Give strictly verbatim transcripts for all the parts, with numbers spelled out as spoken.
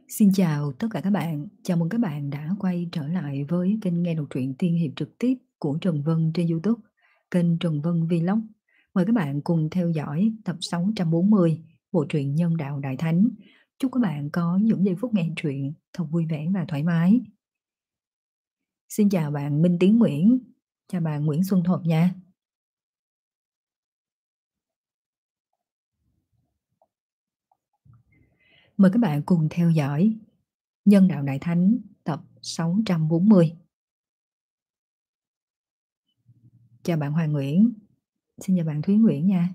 Xin chào tất cả các bạn, chào mừng các bạn đã quay trở lại với kênh nghe đọc truyện tiên hiệp trực tiếp của Trần Vân trên YouTube, kênh Trần Vân Vlog. Mời các bạn cùng theo dõi tập sáu trăm bốn mươi bộ truyện Nhân đạo Đại Thánh. Chúc các bạn có những giây phút nghe truyện thật vui vẻ và thoải mái. Xin chào bạn Minh Tiến Nguyễn, chào bạn Nguyễn Xuân Thuật nha. Mời các bạn cùng theo dõi Nhân đạo Đại Thánh tập sáu trăm bốn mươi. Chào bạn Hoàng Nguyễn, xin chào bạn Thúy Nguyễn nha.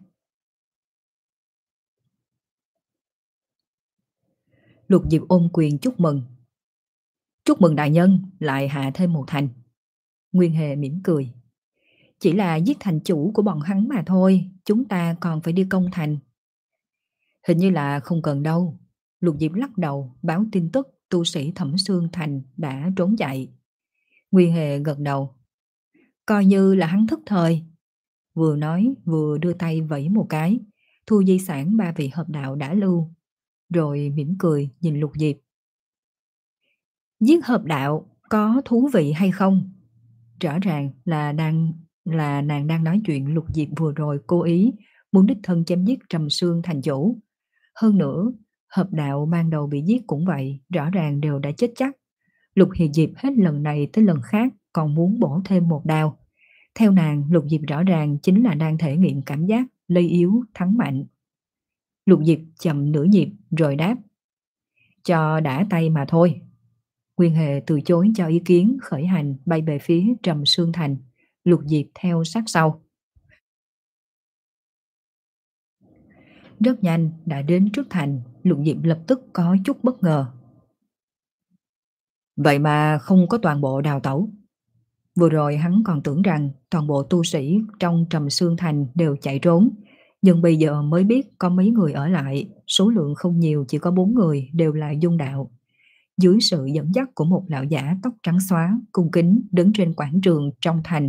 Lục Diệp ôm quyền chúc mừng. Chúc mừng đại nhân lại hạ thêm một thành. Nguyên Hề mỉm cười. Chỉ là giết thành chủ của bọn hắn mà thôi, chúng ta còn phải đi công thành. Hình như là không cần đâu. Lục Diệp lắc đầu báo tin tức tu sĩ Thẩm Xương Thành đã trốn chạy. Nguyên Hề gật đầu. Coi như là hắn thức thời. Vừa nói vừa đưa tay vẫy một cái, thu di sản ba vị hợp đạo đã lưu, rồi mỉm cười nhìn Lục Diệp. Giết hợp đạo có thú vị hay không? Rõ ràng là đang là nàng đang nói chuyện Lục Diệp vừa rồi cố ý muốn đích thân chém giết Trầm Xương thành chủ. Hơn nữa, hợp đạo ban đầu bị giết cũng vậy, rõ ràng đều đã chết chắc. Lục Hiệp Diệp hết lần này tới lần khác còn muốn bổ thêm một đao. Theo nàng, Lục Diệp rõ ràng chính là đang thể nghiệm cảm giác lây yếu thắng mạnh. Lục Diệp chậm nửa nhịp rồi đáp. Cho đã tay mà thôi. Nguyên Hề từ chối cho ý kiến, khởi hành bay về phía Trầm Xương Thành. Lục Diệp theo sát sau. Rất nhanh đã đến trước thành, Lục Diệp lập tức có chút bất ngờ. Vậy mà không có toàn bộ đào tẩu. Vừa rồi hắn còn tưởng rằng toàn bộ tu sĩ trong Trầm Xương Thành đều chạy trốn, nhưng bây giờ mới biết có mấy người ở lại, số lượng không nhiều, chỉ có bốn người đều là dung đạo. Dưới sự dẫn dắt của một lão giả tóc trắng xóa, cung kính đứng trên quảng trường trong thành.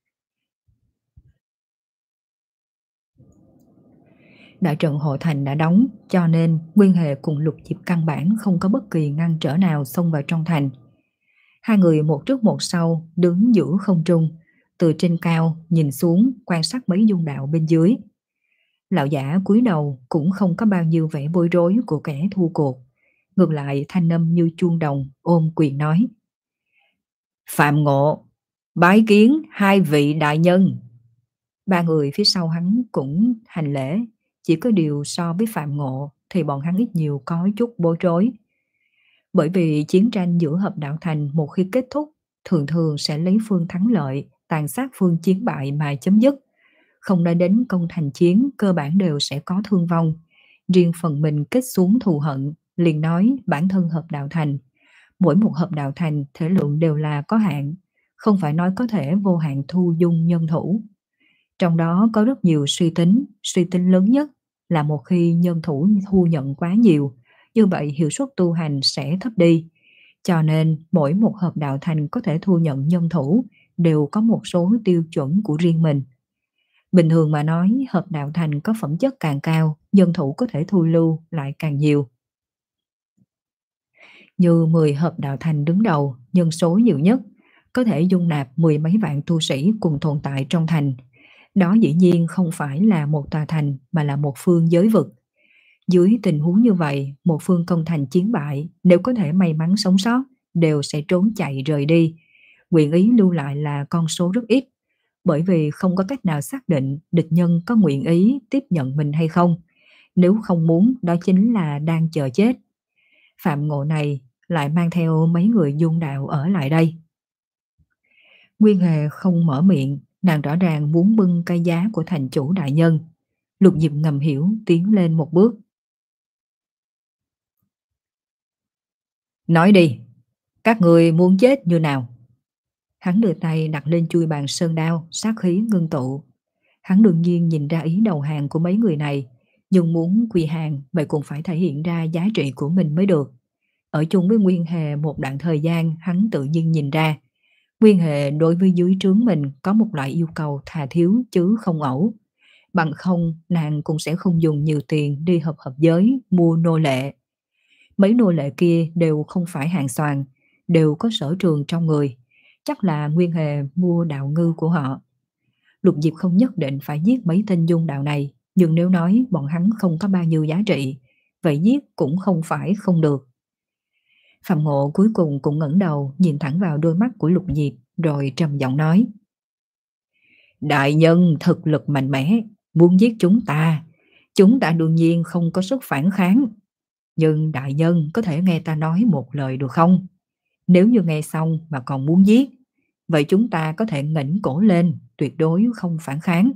Đại trận hộ thành đã đóng, cho nên Nguyên Hề cùng Lục Diệp căn bản không có bất kỳ ngăn trở nào xông vào trong thành. Hai người một trước một sau đứng giữa không trung, từ trên cao nhìn xuống quan sát mấy dung đạo bên dưới. Lão giả cúi đầu cũng không có bao nhiêu vẻ bối rối của kẻ thua cuộc, ngược lại thanh âm như chuông đồng ôm quyền nói. Phạm Ngộ, bái kiến hai vị đại nhân. Ba người phía sau hắn cũng hành lễ, chỉ có điều so với Phạm Ngộ thì bọn hắn ít nhiều có chút bối rối. Bởi vì chiến tranh giữa hợp đạo thành một khi kết thúc, thường thường sẽ lấy phương thắng lợi, tàn sát phương chiến bại mà chấm dứt. Không nói đến công thành chiến, cơ bản đều sẽ có thương vong. Riêng phần mình kết xuống thù hận, liền nói bản thân hợp đạo thành. Mỗi một hợp đạo thành thể lượng đều là có hạn, không phải nói có thể vô hạn thu dung nhân thủ. Trong đó có rất nhiều suy tính, suy tính lớn nhất là một khi nhân thủ thu nhận quá nhiều, như vậy hiệu suất tu hành sẽ thấp đi. Cho nên mỗi một hợp đạo thành có thể thu nhận nhân thủ đều có một số tiêu chuẩn của riêng mình. Bình thường mà nói, hợp đạo thành có phẩm chất càng cao, nhân thủ có thể thu lưu lại càng nhiều. Như mười hợp đạo thành đứng đầu, nhân số nhiều nhất, có thể dung nạp mười mấy vạn tu sĩ cùng tồn tại trong thành. Đó dĩ nhiên không phải là một tòa thành mà là một phương giới vực. Dưới tình huống như vậy, một phương công thành chiến bại, nếu có thể may mắn sống sót, đều sẽ trốn chạy rời đi. Nguyện ý lưu lại là con số rất ít, bởi vì không có cách nào xác định địch nhân có nguyện ý tiếp nhận mình hay không. Nếu không muốn, đó chính là đang chờ chết. Phạm Ngộ này lại mang theo mấy người dung đạo ở lại đây. Nguyên Hề không mở miệng, nàng rõ ràng muốn bưng cái giá của thành chủ đại nhân. Lục Diệp ngầm hiểu tiến lên một bước. Nói đi, các người muốn chết như nào? Hắn đưa tay đặt lên chuôi bàn sơn đao, sát khí ngưng tụ. Hắn đương nhiên nhìn ra ý đầu hàng của mấy người này, nhưng muốn quy hàng vậy cũng phải thể hiện ra giá trị của mình mới được. Ở chung với Nguyên Hề một đoạn thời gian, hắn tự nhiên nhìn ra. Nguyên Hề đối với dưới trướng mình có một loại yêu cầu thà thiếu chứ không ẩu. Bằng không, nàng cũng sẽ không dùng nhiều tiền đi hợp hợp giới mua nô lệ. Mấy nô lệ kia đều không phải hạng soàn, đều có sở trường trong người. Chắc là Nguyên Hề mua đạo ngư của họ. Lục Diệp không nhất định phải giết mấy tên dung đạo này, nhưng nếu nói bọn hắn không có bao nhiêu giá trị, vậy giết cũng không phải không được. Phạm Ngộ cuối cùng cũng ngẩng đầu nhìn thẳng vào đôi mắt của Lục Diệp, rồi trầm giọng nói: Đại nhân thực lực mạnh mẽ, muốn giết chúng ta, chúng ta đương nhiên không có sức phản kháng. Nhưng đại nhân có thể nghe ta nói một lời được không? Nếu như nghe xong mà còn muốn giết, vậy chúng ta có thể nghỉnh cổ lên, tuyệt đối không phản kháng.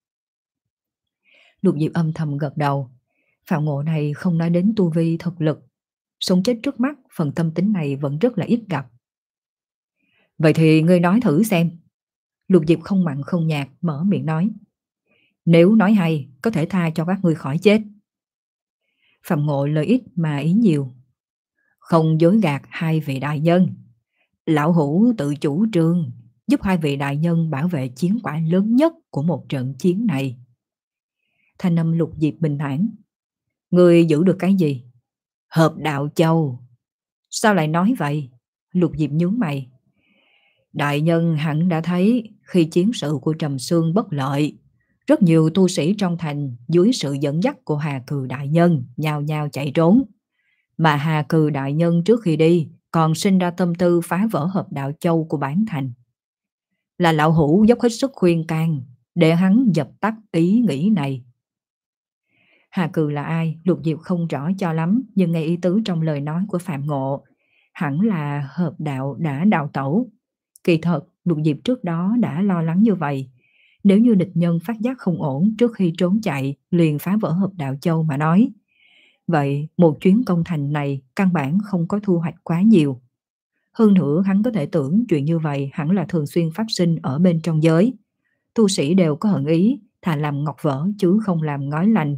Lục Diệp âm thầm gật đầu. Phạm Ngộ này không nói đến tu vi thực lực, sống chết trước mắt, phần tâm tính này vẫn rất là ít gặp. Vậy thì ngươi nói thử xem. Lục Diệp không mặn không nhạt mở miệng nói: Nếu nói hay, có thể tha cho các ngươi khỏi chết. Phạm Ngộ lời ít mà ý nhiều: Không dối gạt hai vị đại nhân, lão hủ tự chủ trương giúp hai vị đại nhân bảo vệ chiến quả lớn nhất của một trận chiến này. Thanh âm Lục Diệp bình thản: Ngươi giữ được cái gì? Hợp đạo châu. Sao lại nói vậy? Lục Diệp nhướng mày. Đại nhân hẳn đã thấy khi chiến sự của Trầm Sương bất lợi, rất nhiều tu sĩ trong thành dưới sự dẫn dắt của Hà Cừ đại nhân nhao nhao chạy trốn. Mà Hà Cừ đại nhân trước khi đi còn sinh ra tâm tư phá vỡ hợp đạo châu của bản thành. Là lão hủ dốc hết sức khuyên can để hắn dập tắt ý nghĩ này. Hà Cừ là ai? Lục Diệp không rõ cho lắm, nhưng nghe ý tứ trong lời nói của Phạm Ngộ, hẳn là hợp đạo đã đào tẩu. Kỳ thật, Lục Diệp trước đó đã lo lắng như vậy. Nếu như địch nhân phát giác không ổn trước khi trốn chạy liền phá vỡ hợp đạo châu mà nói, vậy một chuyến công thành này căn bản không có thu hoạch quá nhiều. Hơn nữa hắn có thể tưởng chuyện như vậy hẳn là thường xuyên phát sinh ở bên trong giới. Tu sĩ đều có hận ý, thà làm ngọc vỡ chứ không làm ngói lành.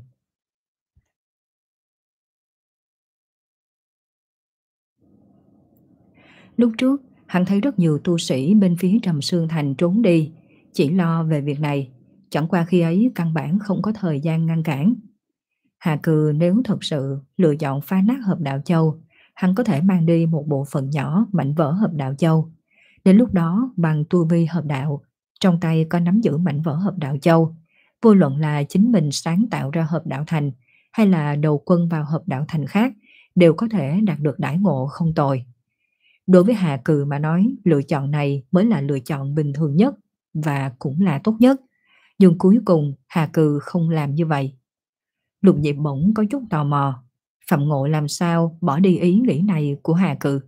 Lúc trước, hắn thấy rất nhiều tu sĩ bên phía Trầm Sương Thành trốn đi, chỉ lo về việc này, chẳng qua khi ấy căn bản không có thời gian ngăn cản. Hà Cừ nếu thật sự lựa chọn phá nát hợp đạo châu, hắn có thể mang đi một bộ phận nhỏ mảnh vỡ hợp đạo châu. Đến lúc đó bằng tu vi hợp đạo, trong tay có nắm giữ mảnh vỡ hợp đạo châu, vô luận là chính mình sáng tạo ra hợp đạo thành hay là đầu quân vào hợp đạo thành khác, đều có thể đạt được đãi ngộ không tồi. Đối với Hà Cừ mà nói, lựa chọn này mới là lựa chọn bình thường nhất và cũng là tốt nhất. Nhưng cuối cùng Hà Cừ không làm như vậy. Lục Diệp bỗng có chút tò mò, Phạm Ngộ làm sao bỏ đi ý nghĩ này của Hà Cừ.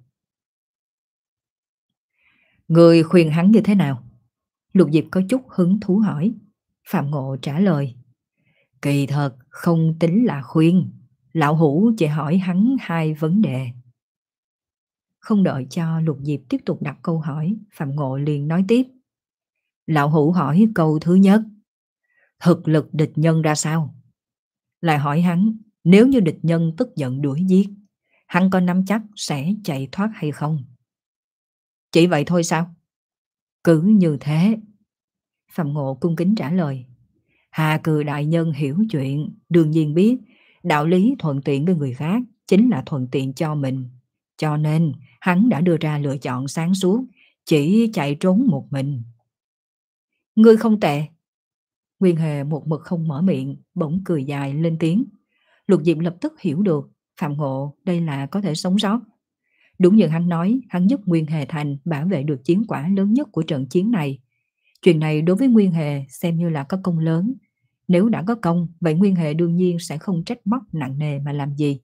Người khuyên hắn như thế nào? Lục Diệp có chút hứng thú hỏi. Phạm Ngộ trả lời: Kỳ thật không tính là khuyên, lão hủ chỉ hỏi hắn hai vấn đề. Không đợi cho Lục Diệp tiếp tục đặt câu hỏi, Phạm Ngộ liền nói tiếp: Lão hủ hỏi câu thứ nhất, thực lực địch nhân ra sao? Lại hỏi hắn, nếu như địch nhân tức giận đuổi giết, hắn có nắm chắc sẽ chạy thoát hay không? Chỉ vậy thôi sao? Cứ như thế. Phạm Ngộ cung kính trả lời. Hà Cừ đại nhân hiểu chuyện, đương nhiên biết đạo lý thuận tiện với người khác chính là thuận tiện cho mình. Cho nên hắn đã đưa ra lựa chọn sáng suốt, chỉ chạy trốn một mình. Ngươi không tệ. Nguyên Hề một mực không mở miệng, bỗng cười dài lên tiếng. Lục Diệp lập tức hiểu được Phạm Ngộ đây là có thể sống sót. Đúng như hắn nói, hắn giúp Nguyên Hề Thành bảo vệ được chiến quả lớn nhất của trận chiến này. Chuyện này đối với Nguyên Hề xem như là có công lớn. Nếu đã có công, vậy Nguyên Hề đương nhiên sẽ không trách móc nặng nề mà làm gì.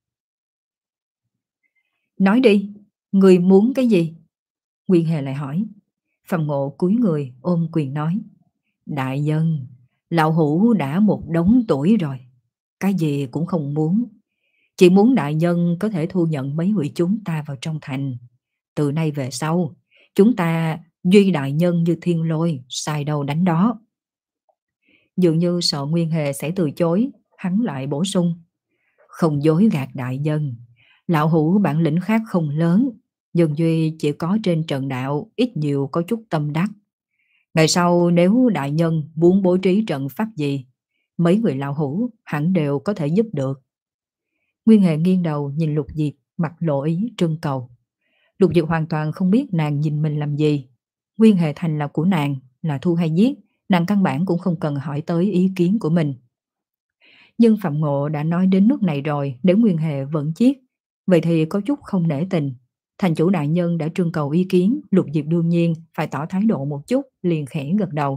Nói đi, người muốn cái gì? Nguyên Hề lại hỏi. Phạm Ngộ cúi người ôm quyền nói: Đại nhân, lão hủ đã một đống tuổi rồi, cái gì cũng không muốn. Chỉ muốn đại nhân có thể thu nhận mấy người chúng ta vào trong thành. Từ nay về sau, chúng ta duy đại nhân như thiên lôi, sai đâu đánh đó. Dường như sợ Nguyên Hề sẽ từ chối, hắn lại bổ sung: Không dối gạt đại nhân, lão hủ bản lĩnh khác không lớn, nhưng duy chỉ có trên trận đạo ít nhiều có chút tâm đắc. Ngày sau nếu đại nhân muốn bố trí trận pháp gì, mấy người lão hủ hẳn đều có thể giúp được. Nguyên Hề nghiêng đầu nhìn Lục Diệp, mặt lộ ý trưng cầu. Lục Diệp hoàn toàn không biết nàng nhìn mình làm gì. Nguyên Hề Thành là của nàng, là thu hay giết, nàng căn bản cũng không cần hỏi tới ý kiến của mình. Nhưng Phạm Ngộ đã nói đến nước này rồi, nếu Nguyên Hề vẫn chiết, vậy thì có chút không nể tình. Thành chủ đại nhân đã trưng cầu ý kiến, Lục Diệp đương nhiên phải tỏ thái độ một chút, liền khẽ gật đầu.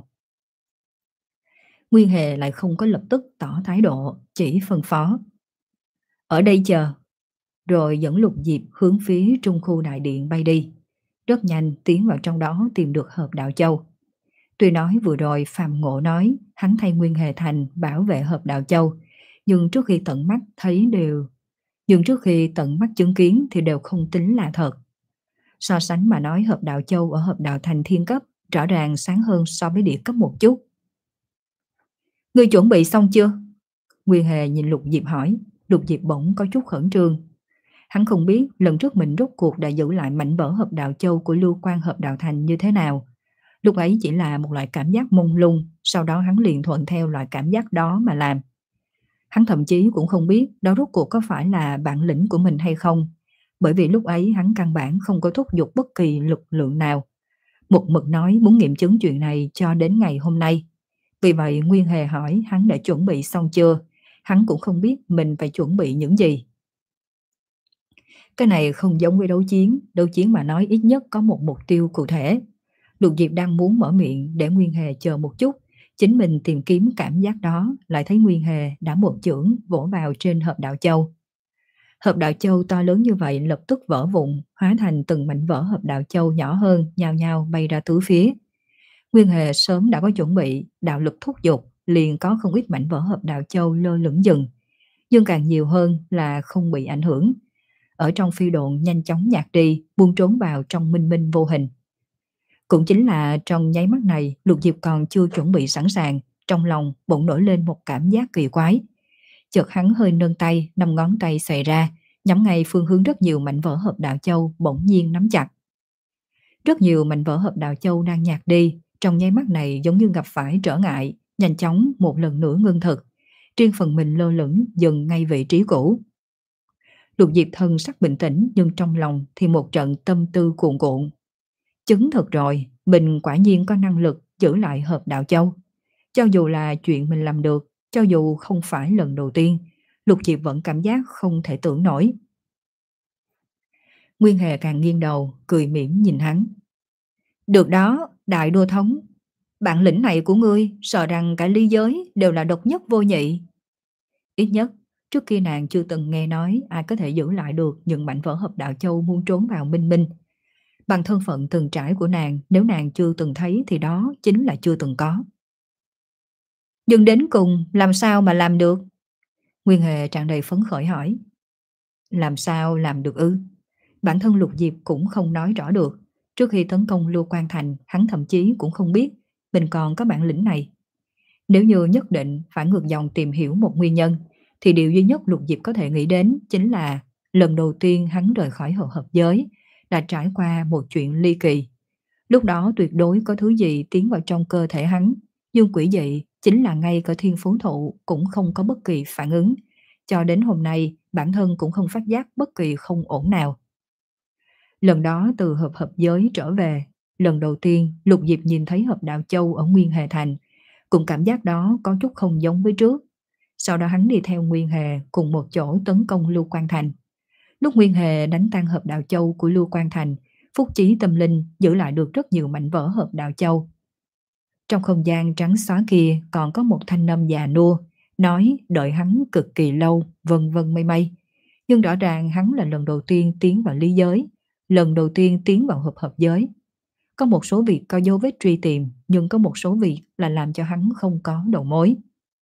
Nguyên Hề lại không có lập tức tỏ thái độ, chỉ phân phó. Ở đây chờ, rồi dẫn Lục Diệp hướng phía trung khu đại điện bay đi. Rất nhanh tiến vào trong đó tìm được hộp đạo châu. Tuy nói vừa rồi Phạm Ngộ nói hắn thay Nguyên Hề Thành bảo vệ hộp đạo châu, nhưng trước khi tận mắt thấy đều, nhưng trước khi tận mắt chứng kiến thì đều không tính là thật. So sánh mà nói, hộp đạo châu ở hộp đạo thành thiên cấp rõ ràng sáng hơn so với địa cấp một chút. Ngươi chuẩn bị xong chưa? Nguyên Hề nhìn Lục Diệp hỏi. Lục Diệp bỗng có chút khẩn trương. Hắn không biết lần trước mình rốt cuộc đã giữ lại mảnh vỡ hộp đạo châu của Lưu Quan hộp đạo thành như thế nào. Lúc ấy chỉ là một loại cảm giác mông lung, sau đó hắn liền thuận theo loại cảm giác đó mà làm. Hắn thậm chí cũng không biết đó rốt cuộc có phải là bản lĩnh của mình hay không, bởi vì lúc ấy hắn căn bản không có thúc giục bất kỳ lực lượng nào. Một mực nói muốn nghiệm chứng chuyện này cho đến ngày hôm nay. Vì vậy Nguyên Hề hỏi hắn đã chuẩn bị xong chưa, hắn cũng không biết mình phải chuẩn bị những gì. Cái này không giống với đấu chiến, đấu chiến mà nói ít nhất có một mục tiêu cụ thể. Lục Diệp đang muốn mở miệng để Nguyên Hề chờ một chút, chính mình tìm kiếm cảm giác đó, lại thấy Nguyên Hề đã một chưởng vỗ vào trên hộp đạo châu. Hộp đạo châu to lớn như vậy lập tức vỡ vụn, hóa thành từng mảnh vỡ hộp đạo châu nhỏ hơn, nhao nhao bay ra tứ phía. Nguyên Hề sớm đã có chuẩn bị, đạo lực thúc giục, liền có không ít mảnh vỡ hộp đạo châu lơ lửng dừng, nhưng càng nhiều hơn là không bị ảnh hưởng. Ở trong phi độn nhanh chóng nhạt đi, buông trốn vào trong minh minh vô hình. Cũng chính là trong nháy mắt này, Lục Diệp còn chưa chuẩn bị sẵn sàng, trong lòng bỗng nổi lên một cảm giác kỳ quái. Chợt hắn hơi nâng tay, năm ngón tay xòe ra, nhắm ngay phương hướng rất nhiều mảnh vỡ hộp đạo châu bỗng nhiên nắm chặt. Rất nhiều mảnh vỡ hộp đạo châu đang nhạt đi, trong nháy mắt này giống như gặp phải trở ngại, nhanh chóng một lần nữa ngưng thực, riêng phần mình lơ lửng dừng ngay vị trí cũ. Lục Diệp thân sắc bình tĩnh, nhưng trong lòng thì một trận tâm tư cuồn cuộn. Chứng thực rồi, mình quả nhiên có năng lực giữ lại hộp đạo châu. Cho dù là chuyện mình làm được, cho dù không phải lần đầu tiên, Lục Diệp vẫn cảm giác không thể tưởng nổi. Nguyên Hề càng nghiêng đầu, cười mỉm nhìn hắn. Được đó, đại đô thống, bản lĩnh này của ngươi sợ rằng cả ly giới đều là độc nhất vô nhị. Ít nhất, trước kia nàng chưa từng nghe nói ai có thể giữ lại được những mảnh vỡ hộp đạo châu muốn trốn vào minh minh. Bằng thân phận từng trải của nàng, nếu nàng chưa từng thấy thì đó chính là chưa từng có. Nhưng đến cùng làm sao mà làm được? Nguyên Hề tràn đầy phấn khởi hỏi. Làm sao làm được ư? Bản thân Lục Diệp cũng không nói rõ được. Trước khi tấn công Lưu Quan Thành, hắn thậm chí cũng không biết mình còn có bản lĩnh này. Nếu như nhất định phải ngược dòng tìm hiểu một nguyên nhân, thì điều duy nhất Lục Diệp có thể nghĩ đến chính là lần đầu tiên hắn rời khỏi hợp hợp giới đã trải qua một chuyện ly kỳ. Lúc đó tuyệt đối có thứ gì tiến vào trong cơ thể hắn, nhưng quỷ dị chính là ngay cả thiên phú thụ cũng không có bất kỳ phản ứng. Cho đến hôm nay, bản thân cũng không phát giác bất kỳ không ổn nào. Lần đó từ hợp hợp giới trở về, lần đầu tiên Lục Diệp nhìn thấy hộp đạo châu ở Nguyên Hề Thành, cùng cảm giác đó có chút không giống với trước. Sau đó hắn đi theo Nguyên Hề cùng một chỗ tấn công Lưu Quan Thành. Lúc Nguyên Hề đánh tan hộp đạo châu của Lưu Quan Thành, Phúc Chí tâm linh giữ lại được rất nhiều mảnh vỡ hộp đạo châu. Trong không gian trắng xóa kia còn có một thanh âm già nua, nói đợi hắn cực kỳ lâu, vân vân mây mây. Nhưng rõ ràng hắn là lần đầu tiên tiến vào lý giới, lần đầu tiên tiến vào hợp hợp giới. Có một số việc có dấu vết truy tìm, nhưng có một số việc là làm cho hắn không có đầu mối.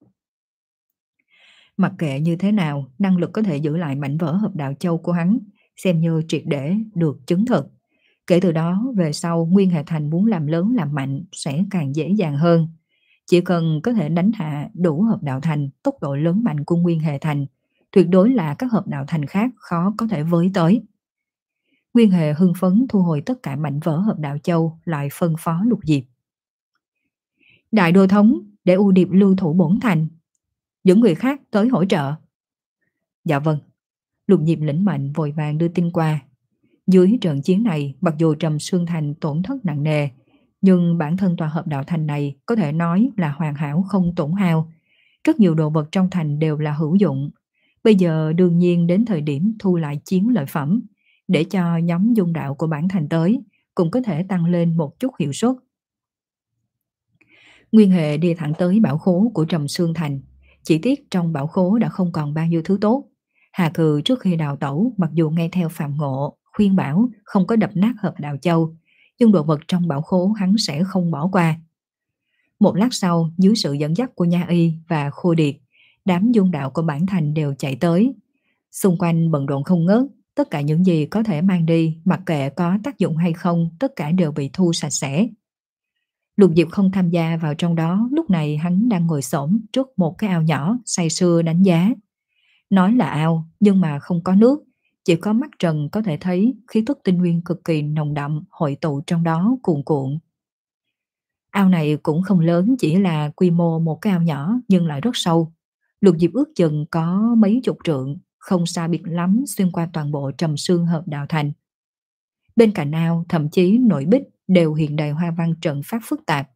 Mặc kệ như thế nào, năng lực có thể giữ lại mảnh vỡ hộp đạo châu của hắn, xem như triệt để được chứng thực. Kể từ đó, về sau Nguyên Hệ Thành muốn làm lớn làm mạnh sẽ càng dễ dàng hơn. Chỉ cần có thể đánh hạ đủ hợp đạo thành, tốc độ lớn mạnh của Nguyên Hệ Thành, tuyệt đối là các hợp đạo thành khác khó có thể với tới. Nguyên Hệ hưng phấn thu hồi tất cả mảnh vỡ hợp đạo châu, lại phân phó Lục Diệp. Đại đô thống, để U Điệp lưu thủ bổn thành, những người khác tới hỗ trợ. Dạ vâng. Lục Diệp lĩnh mệnh vội vàng đưa tin qua. Dưới trận chiến này, mặc dù Trầm Sương Thành tổn thất nặng nề, nhưng bản thân tòa hợp đạo thành này có thể nói là hoàn hảo không tổn hao. Rất nhiều đồ vật trong thành đều là hữu dụng. Bây giờ đương nhiên đến thời điểm thu lại chiến lợi phẩm, để cho nhóm dung đạo của bản thành tới, cũng có thể tăng lên một chút hiệu suất. Nguyên Hệ đi thẳng tới bảo khố của Trầm Sương Thành. Chỉ tiếc trong bảo khố đã không còn bao nhiêu thứ tốt. Hà Cừ trước khi đào tẩu, mặc dù nghe theo Phạm Ngộ khuyên bảo không có đập nát hợp đạo châu, nhưng đồ vật trong bảo khố hắn sẽ không bỏ qua. Một lát sau, dưới sự dẫn dắt của Nha Y và Khô Điệt, đám dung đạo của bản thành đều chạy tới. Xung quanh bận rộn không ngớt, tất cả những gì có thể mang đi, mặc kệ có tác dụng hay không, tất cả đều bị thu sạch sẽ. Lục Diệp không tham gia vào trong đó, lúc này hắn đang ngồi xổm trước một cái ao nhỏ, say sưa đánh giá. Nói là ao, nhưng mà không có nước, chỉ có mắt trần có thể thấy khí tức tinh nguyên cực kỳ nồng đậm hội tụ trong đó cuồn cuộn. Ao này cũng không lớn, chỉ là quy mô một cái ao nhỏ nhưng lại rất sâu. Lục Diệp ước chừng có mấy chục trượng, không xa biệt lắm xuyên qua toàn bộ Trầm Sương hợp đạo thành. Bên cạnh ao, thậm chí nội bích đều hiện đầy hoa văn trận pháp phức tạp.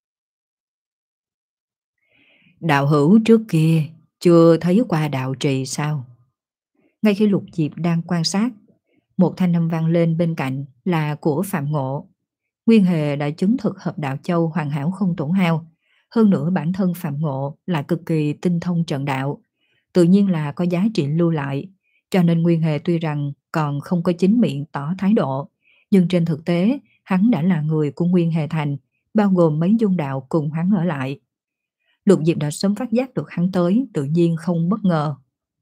Đạo hữu trước kia chưa thấy qua đạo trì sao? Ngay khi Lục Diệp đang quan sát, một thanh âm vang lên bên cạnh là của Phạm Ngộ. Nguyên Hề đã chứng thực hợp đạo châu hoàn hảo không tổn hao. Hơn nữa bản thân Phạm Ngộ là cực kỳ tinh thông trận đạo, tự nhiên là có giá trị lưu lại. Cho nên Nguyên Hề tuy rằng còn không có chính miệng tỏ thái độ, nhưng trên thực tế hắn đã là người của Nguyên Hề Thành, bao gồm mấy dung đạo cùng hắn ở lại. Lục Diệp đã sớm phát giác được hắn tới, tự nhiên không bất ngờ.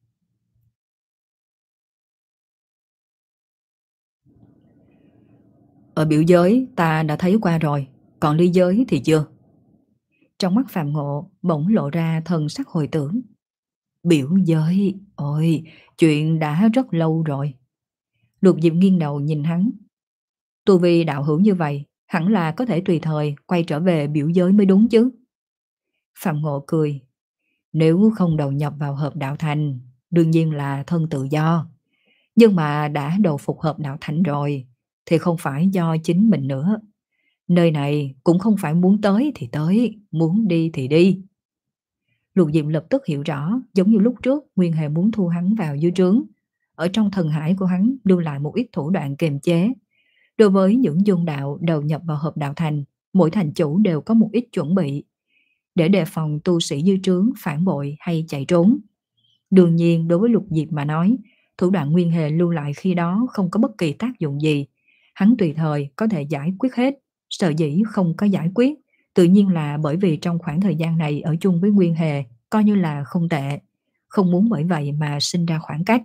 Ở biểu giới ta đã thấy qua rồi, còn ly giới thì chưa. Trong mắt Phạm Ngộ bỗng lộ ra thần sắc hồi tưởng. Biểu giới, ôi, chuyện đã rất lâu rồi. Lục Diệp nghiêng đầu nhìn hắn. Tu vi đạo hữu như vậy, hẳn là có thể tùy thời quay trở về biểu giới mới đúng chứ. Phạm Ngộ cười. Nếu không đầu nhập vào hợp đạo thành, đương nhiên là thân tự do. Nhưng mà đã đầu phục hợp đạo thành rồi, thì không phải do chính mình nữa. Nơi này cũng không phải muốn tới thì tới, muốn đi thì đi. Lục Diệm lập tức hiểu rõ, giống như lúc trước Nguyên Hề muốn thu hắn vào dưới trướng. Ở trong thần hải của hắn lưu lại một ít thủ đoạn kiềm chế. Đối với những dung đạo đầu nhập vào hợp đạo thành, mỗi thành chủ đều có một ít chuẩn bị, để đề phòng tu sĩ dưới trướng phản bội hay chạy trốn. Đương nhiên đối với Lục Diệp mà nói, thủ đoạn Nguyên Hề lưu lại khi đó không có bất kỳ tác dụng gì. Hắn tùy thời có thể giải quyết hết. Sợ dĩ không có giải quyết, tự nhiên là bởi vì trong khoảng thời gian này ở chung với Nguyên Hề coi như là không tệ, không muốn bởi vậy mà sinh ra khoảng cách.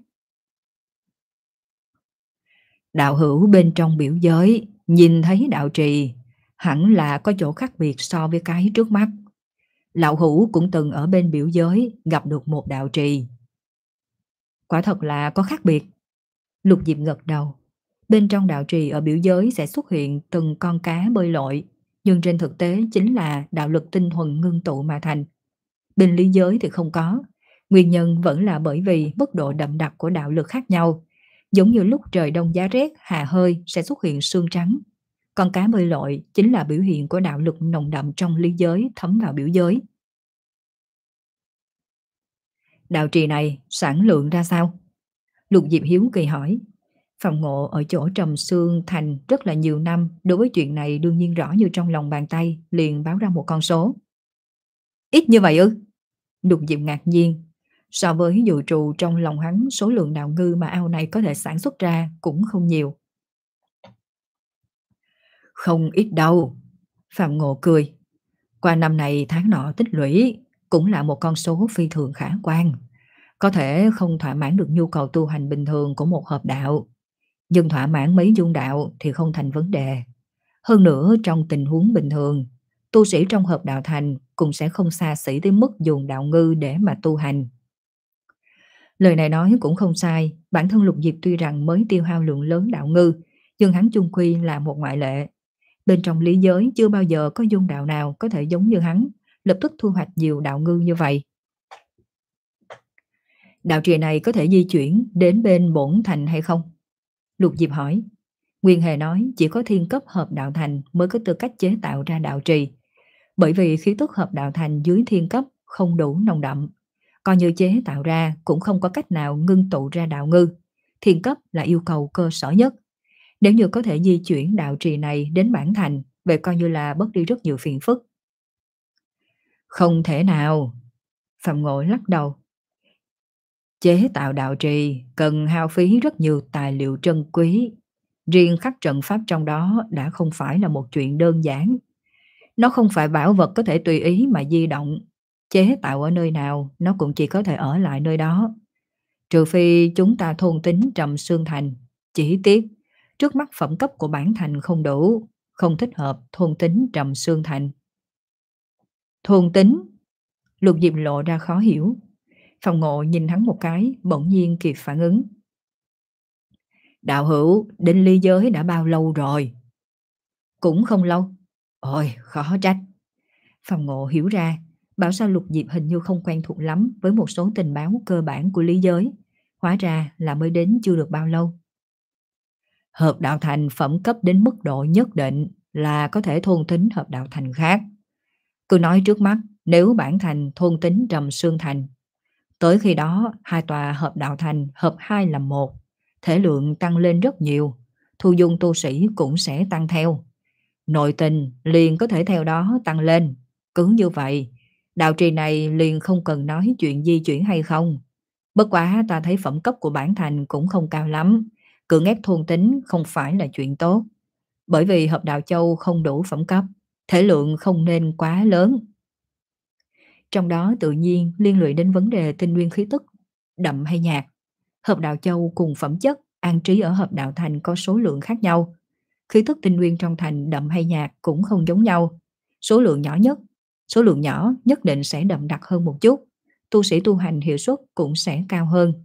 Đạo hữu bên trong biểu giới, nhìn thấy đạo trì, hẳn là có chỗ khác biệt so với cái trước mắt. Lão hữu cũng từng ở bên biểu giới gặp được một đạo trì. Quả thật là có khác biệt. Lục Diệp gật đầu. Bên trong đạo trì ở biểu giới sẽ xuất hiện từng con cá bơi lội, nhưng trên thực tế chính là đạo lực tinh thuần ngưng tụ mà thành. Bên lý giới thì không có. Nguyên nhân vẫn là bởi vì mức độ đậm đặc của đạo lực khác nhau. Giống như lúc trời đông giá rét, hà hơi sẽ xuất hiện sương trắng. Con cá bơi lội chính là biểu hiện của đạo lực nồng đậm trong lý giới thấm vào biểu giới. Đạo trì này sản lượng ra sao? Lục Diệp hiếu kỳ hỏi. Phạm Ngộ ở chỗ Trầm Sương Thành rất là nhiều năm, đối với chuyện này đương nhiên rõ như trong lòng bàn tay, liền báo ra một con số. Ít như vậy ư? Lục Diệp ngạc nhiên. So với dự trù trong lòng hắn, số lượng đạo ngư mà ao này có thể sản xuất ra cũng không nhiều. Không ít đâu. Phạm Ngộ cười. Qua năm này tháng nọ tích lũy cũng là một con số phi thường khả quan. Có thể không thỏa mãn được nhu cầu tu hành bình thường của một hợp đạo, nhưng thỏa mãn mấy dung đạo thì không thành vấn đề. Hơn nữa trong tình huống bình thường, tu sĩ trong hợp đạo thành cũng sẽ không xa xỉ tới mức dùng đạo ngư để mà tu hành. Lời này nói cũng không sai, bản thân Lục Diệp tuy rằng mới tiêu hao lượng lớn đạo ngư, nhưng hắn chung quy là một ngoại lệ. Bên trong lý giới chưa bao giờ có dung đạo nào có thể giống như hắn, lập tức thu hoạch nhiều đạo ngư như vậy. Đạo trì này có thể di chuyển đến bên bổn thành hay không? Lục Diệp hỏi. Nguyên Hề nói chỉ có thiên cấp hợp đạo thành mới có tư cách chế tạo ra đạo trì. Bởi vì khí tức hợp đạo thành dưới thiên cấp không đủ nồng đậm. Coi như chế tạo ra cũng không có cách nào ngưng tụ ra đạo ngư. Thiên cấp là yêu cầu cơ sở nhất. Nếu như có thể di chuyển đạo trì này đến bản thành, vậy coi như là bớt đi rất nhiều phiền phức. Không thể nào. Phạm Ngộ lắc đầu. Chế tạo đạo trì cần hao phí rất nhiều tài liệu trân quý. Riêng khắc trận pháp trong đó đã không phải là một chuyện đơn giản. Nó không phải bảo vật có thể tùy ý mà di động. Chế tạo ở nơi nào nó cũng chỉ có thể ở lại nơi đó. Trừ phi chúng ta thôn tính Trầm Xương Thành. Chỉ tiếc, trước mắt phẩm cấp của bản thành không đủ, không thích hợp thôn tính Trầm Xương Thành. Thôn tính? Lục Diệp lộ ra khó hiểu. Phòng Ngộ nhìn hắn một cái, bỗng nhiên kịp phản ứng. Đạo hữu, đến ly giới đã bao lâu rồi? Cũng không lâu. Ôi, khó trách. Phòng Ngộ hiểu ra, bảo sao Lục Diệp hình như không quen thuộc lắm với một số tình báo cơ bản của lý giới. Hóa ra là mới đến chưa được bao lâu. Hợp đạo thành phẩm cấp đến mức độ nhất định là có thể thôn tính hợp đạo thành khác. Cứ nói trước mắt, nếu bản thành thôn tính Trầm Xương Thành, tới khi đó hai tòa hợp đạo thành hợp hai làm một, thể lượng tăng lên rất nhiều, thu dung tu sĩ cũng sẽ tăng theo. Nội tình liền có thể theo đó tăng lên. Cứ như vậy, đạo trì này liền không cần nói chuyện di chuyển hay không. Bất quá ta thấy phẩm cấp của bản thành cũng không cao lắm. Cưỡng ép thôn tính không phải là chuyện tốt. Bởi vì hợp đạo châu không đủ phẩm cấp, thể lượng không nên quá lớn. Trong đó tự nhiên liên lụy đến vấn đề tinh nguyên khí tức, đậm hay nhạt. Hợp đạo châu cùng phẩm chất, an trí ở hợp đạo thành có số lượng khác nhau. Khí tức tinh nguyên trong thành đậm hay nhạt cũng không giống nhau. Số lượng nhỏ nhất, số lượng nhỏ nhất định sẽ đậm đặc hơn một chút. Tu sĩ tu hành hiệu suất cũng sẽ cao hơn.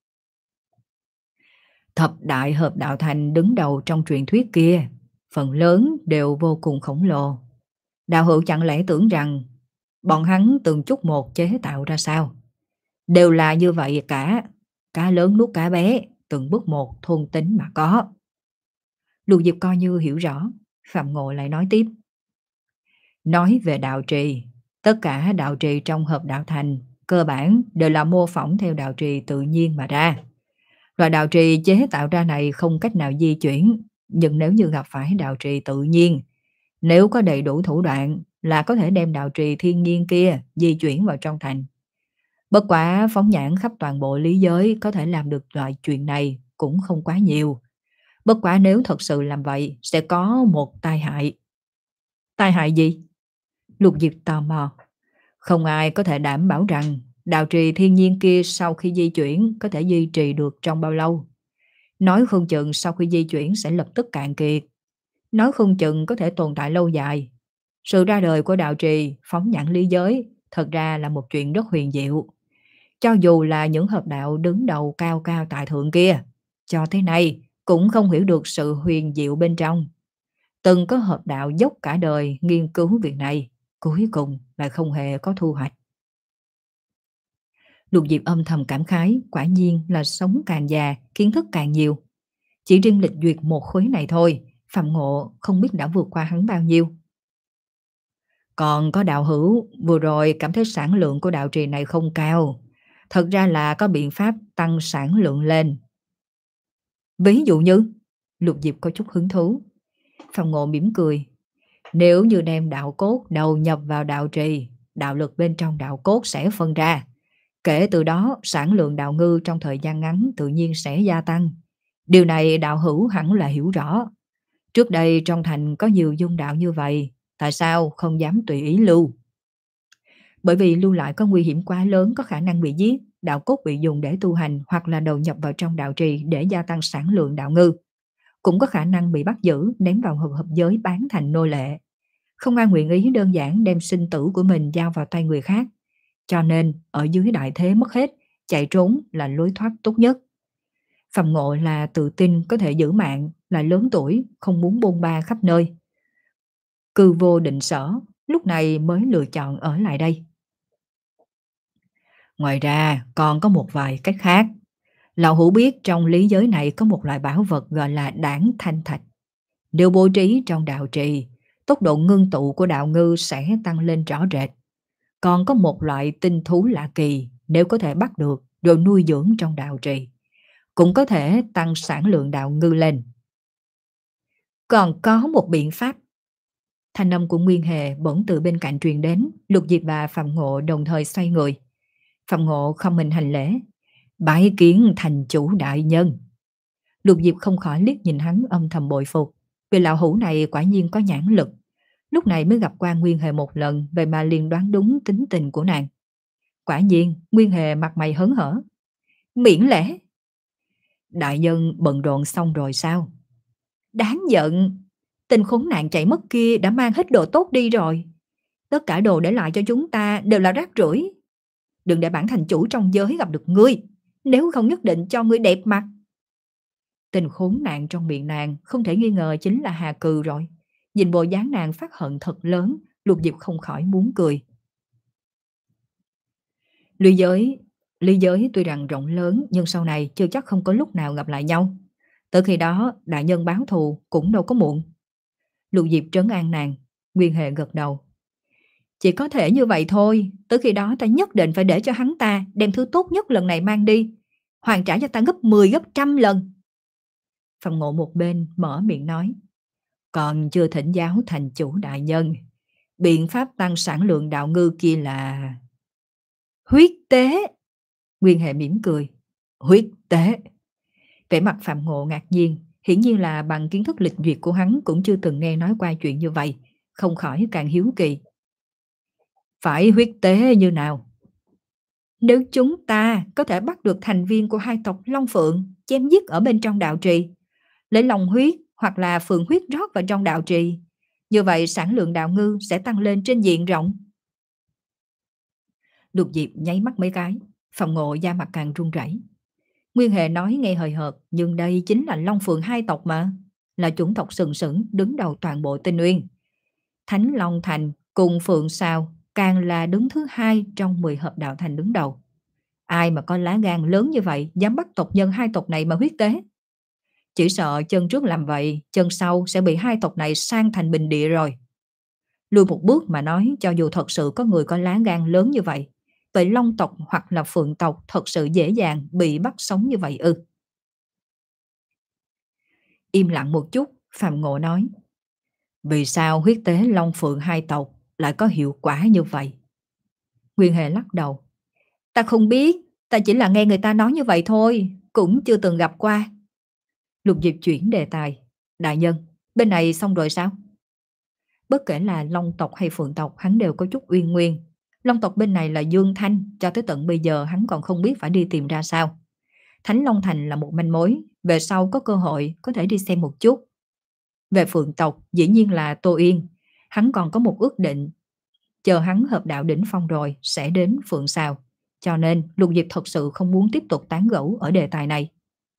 Thập đại hợp đạo thành đứng đầu trong truyền thuyết kia, phần lớn đều vô cùng khổng lồ. Đạo hữu chẳng lẽ tưởng rằng bọn hắn từng chút một chế tạo ra sao? Đều là như vậy cả. Cá lớn nuốt cá bé, từng bước một thôn tính mà có. Lục Diệp coi như hiểu rõ. Phạm Ngộ lại nói tiếp. Nói về đạo trì, tất cả đạo trì trong hợp đạo thành cơ bản đều là mô phỏng theo đạo trì tự nhiên mà ra. Loại đạo trì chế tạo ra này không cách nào di chuyển, nhưng nếu như gặp phải đạo trì tự nhiên, nếu có đầy đủ thủ đoạn là có thể đem đạo trì thiên nhiên kia di chuyển vào trong thành. Bất quá phóng nhãn khắp toàn bộ lý giới có thể làm được loại chuyện này cũng không quá nhiều. Bất quá nếu thật sự làm vậy sẽ có một tai hại. Tai hại gì? Lục Diệp tò mò. Không ai có thể đảm bảo rằng đạo trì thiên nhiên kia sau khi di chuyển có thể duy trì được trong bao lâu. Nói không chừng sau khi di chuyển sẽ lập tức cạn kiệt. Nói không chừng có thể tồn tại lâu dài. Sự ra đời của đạo trì phóng nhãn lý giới thật ra là một chuyện rất huyền diệu. Cho dù là những hợp đạo đứng đầu cao cao tại thượng kia, cho thế này cũng không hiểu được sự huyền diệu bên trong. Từng có hợp đạo dốc cả đời nghiên cứu việc này, cuối cùng lại không hề có thu hoạch. Lục Diệp âm thầm cảm khái, quả nhiên là sống càng già, kiến thức càng nhiều. Chỉ riêng lịch duyệt một khối này thôi, Phạm Ngộ không biết đã vượt qua hắn bao nhiêu. Còn có đạo hữu, vừa rồi cảm thấy sản lượng của đạo trì này không cao. Thật ra là có biện pháp tăng sản lượng lên. Ví dụ như, Lục Diệp có chút hứng thú. Phạm Ngộ mỉm cười. Nếu như đem đạo cốt đầu nhập vào đạo trì, đạo lực bên trong đạo cốt sẽ phân ra. Kể từ đó, sản lượng đạo ngư trong thời gian ngắn tự nhiên sẽ gia tăng. Điều này đạo hữu hẳn là hiểu rõ. Trước đây trong thành có nhiều dung đạo như vậy, tại sao không dám tùy ý lưu? Bởi vì lưu lại có nguy hiểm quá lớn, có khả năng bị giết, đạo cốt bị dùng để tu hành hoặc là đầu nhập vào trong đạo trì để gia tăng sản lượng đạo ngư. Cũng có khả năng bị bắt giữ, ném vào hợp hợp giới bán thành nô lệ. Không ai nguyện ý đơn giản đem sinh tử của mình giao vào tay người khác. Cho nên, ở dưới đại thế mất hết, chạy trốn là lối thoát tốt nhất. Phạm Ngộ là tự tin có thể giữ mạng, là lớn tuổi, không muốn bôn ba khắp nơi. Cư vô định sở, lúc này mới lựa chọn ở lại đây. Ngoài ra còn có một vài cách khác. Lão Hủ biết trong lý giới này có một loại bảo vật gọi là đảng thanh thạch. Nếu bố trí trong đạo trì, tốc độ ngưng tụ của đạo ngư sẽ tăng lên rõ rệt. Còn có một loại tinh thú lạ kỳ, nếu có thể bắt được rồi nuôi dưỡng trong đạo trì, cũng có thể tăng sản lượng đạo ngư lên. Còn có một biện pháp. Thanh âm của Nguyên Hề bỗng từ bên cạnh truyền đến, Lục Diệp và Phạm Ngộ đồng thời xoay người. Phạm Ngộ không mình hành lễ. Bái kiến thành chủ đại nhân. Lục Diệp không khỏi liếc nhìn hắn âm thầm bội phục. Vì lão hủ này quả nhiên có nhãn lực. Lúc này mới gặp qua Nguyên Hề một lần, vậy mà liền đoán đúng tính tình của nàng. Quả nhiên, Nguyên Hề mặt mày hớn hở. Miễn lễ. Đại nhân bận rộn xong rồi sao? Đáng giận. Tên khốn nạn chạy mất kia đã mang hết đồ tốt đi rồi. Tất cả đồ để lại cho chúng ta đều là rác rưởi. Đừng để bản thành chủ trong giới gặp được ngươi, nếu không nhất định cho ngươi đẹp mặt. Tên khốn nạn trong miệng nàng không thể nghi ngờ chính là Hà Cừ rồi. Nhìn bộ dáng nàng phát hận thật lớn, Lục Diệp không khỏi muốn cười. Lý giới, lý giới tuy rằng rộng lớn nhưng sau này chưa chắc không có lúc nào gặp lại nhau. Tới khi đó đại nhân báo thù cũng đâu có muộn. Lục Diệp trấn an nàng. Nguyên Hề gật đầu. Chỉ có thể như vậy thôi. Tới khi đó ta nhất định phải để cho hắn ta đem thứ tốt nhất lần này mang đi, hoàn trả cho ta gấp mười gấp trăm lần. Phạm Ngộ một bên mở miệng nói. Còn chưa thỉnh giáo thành chủ đại nhân, biện pháp tăng sản lượng đạo ngư kia là huyết tế. Nguyên Hệ mỉm cười. Huyết tế. Vẻ mặt Phạm Ngộ ngạc nhiên. Hiển nhiên là bằng kiến thức lịch duyệt của hắn cũng chưa từng nghe nói qua chuyện như vậy, không khỏi càng hiếu kỳ. Phải huyết tế như nào? Nếu chúng ta có thể bắt được thành viên của hai tộc Long Phượng chém giết ở bên trong đạo trì, lấy lòng huyết hoặc là phượng huyết rót vào trong đạo trì, như vậy sản lượng đạo ngư sẽ tăng lên trên diện rộng. Lục Diệp nháy mắt mấy cái, Phạm Ngộ da mặt càng run rẩy. Nguyên Hệ nói nghe hời hợt, nhưng đây chính là Long Phượng hai tộc mà, là chủng tộc sừng sững đứng đầu toàn bộ Tinh Uyên. Thánh Long Thành cùng Phượng Sao càng là đứng thứ hai trong mười hợp đạo thành đứng đầu. Ai mà có lá gan lớn như vậy dám bắt tộc nhân hai tộc này mà huyết tế? Chỉ sợ chân trước làm vậy, chân sau sẽ bị hai tộc này sang thành bình địa rồi. Lùi một bước mà nói, cho dù thật sự có người có lá gan lớn như vậy, vậy Long tộc hoặc là Phượng tộc thật sự dễ dàng bị bắt sống như vậy ư? Im lặng một chút, Phạm Ngộ nói. Vì sao huyết tế Long Phượng hai tộc lại có hiệu quả như vậy? Nguyên Hề lắc đầu. Ta không biết, ta chỉ là nghe người ta nói như vậy thôi, cũng chưa từng gặp qua. Lục Diệp chuyển đề tài. Đại nhân, bên này xong rồi sao? Bất kể là Long tộc hay Phượng tộc, hắn đều có chút uyên nguyên. Long tộc bên này là Dương Thanh, cho tới tận bây giờ hắn còn không biết phải đi tìm ra sao. Thánh Long Thành là một manh mối, về sau có cơ hội có thể đi xem một chút. Về Phượng tộc, dĩ nhiên là Tô Yên, hắn còn có một ước định, chờ hắn hợp đạo đỉnh phong rồi sẽ đến Phượng Sao. Cho nên Lục Diệp thật sự không muốn tiếp tục tán gẫu ở đề tài này.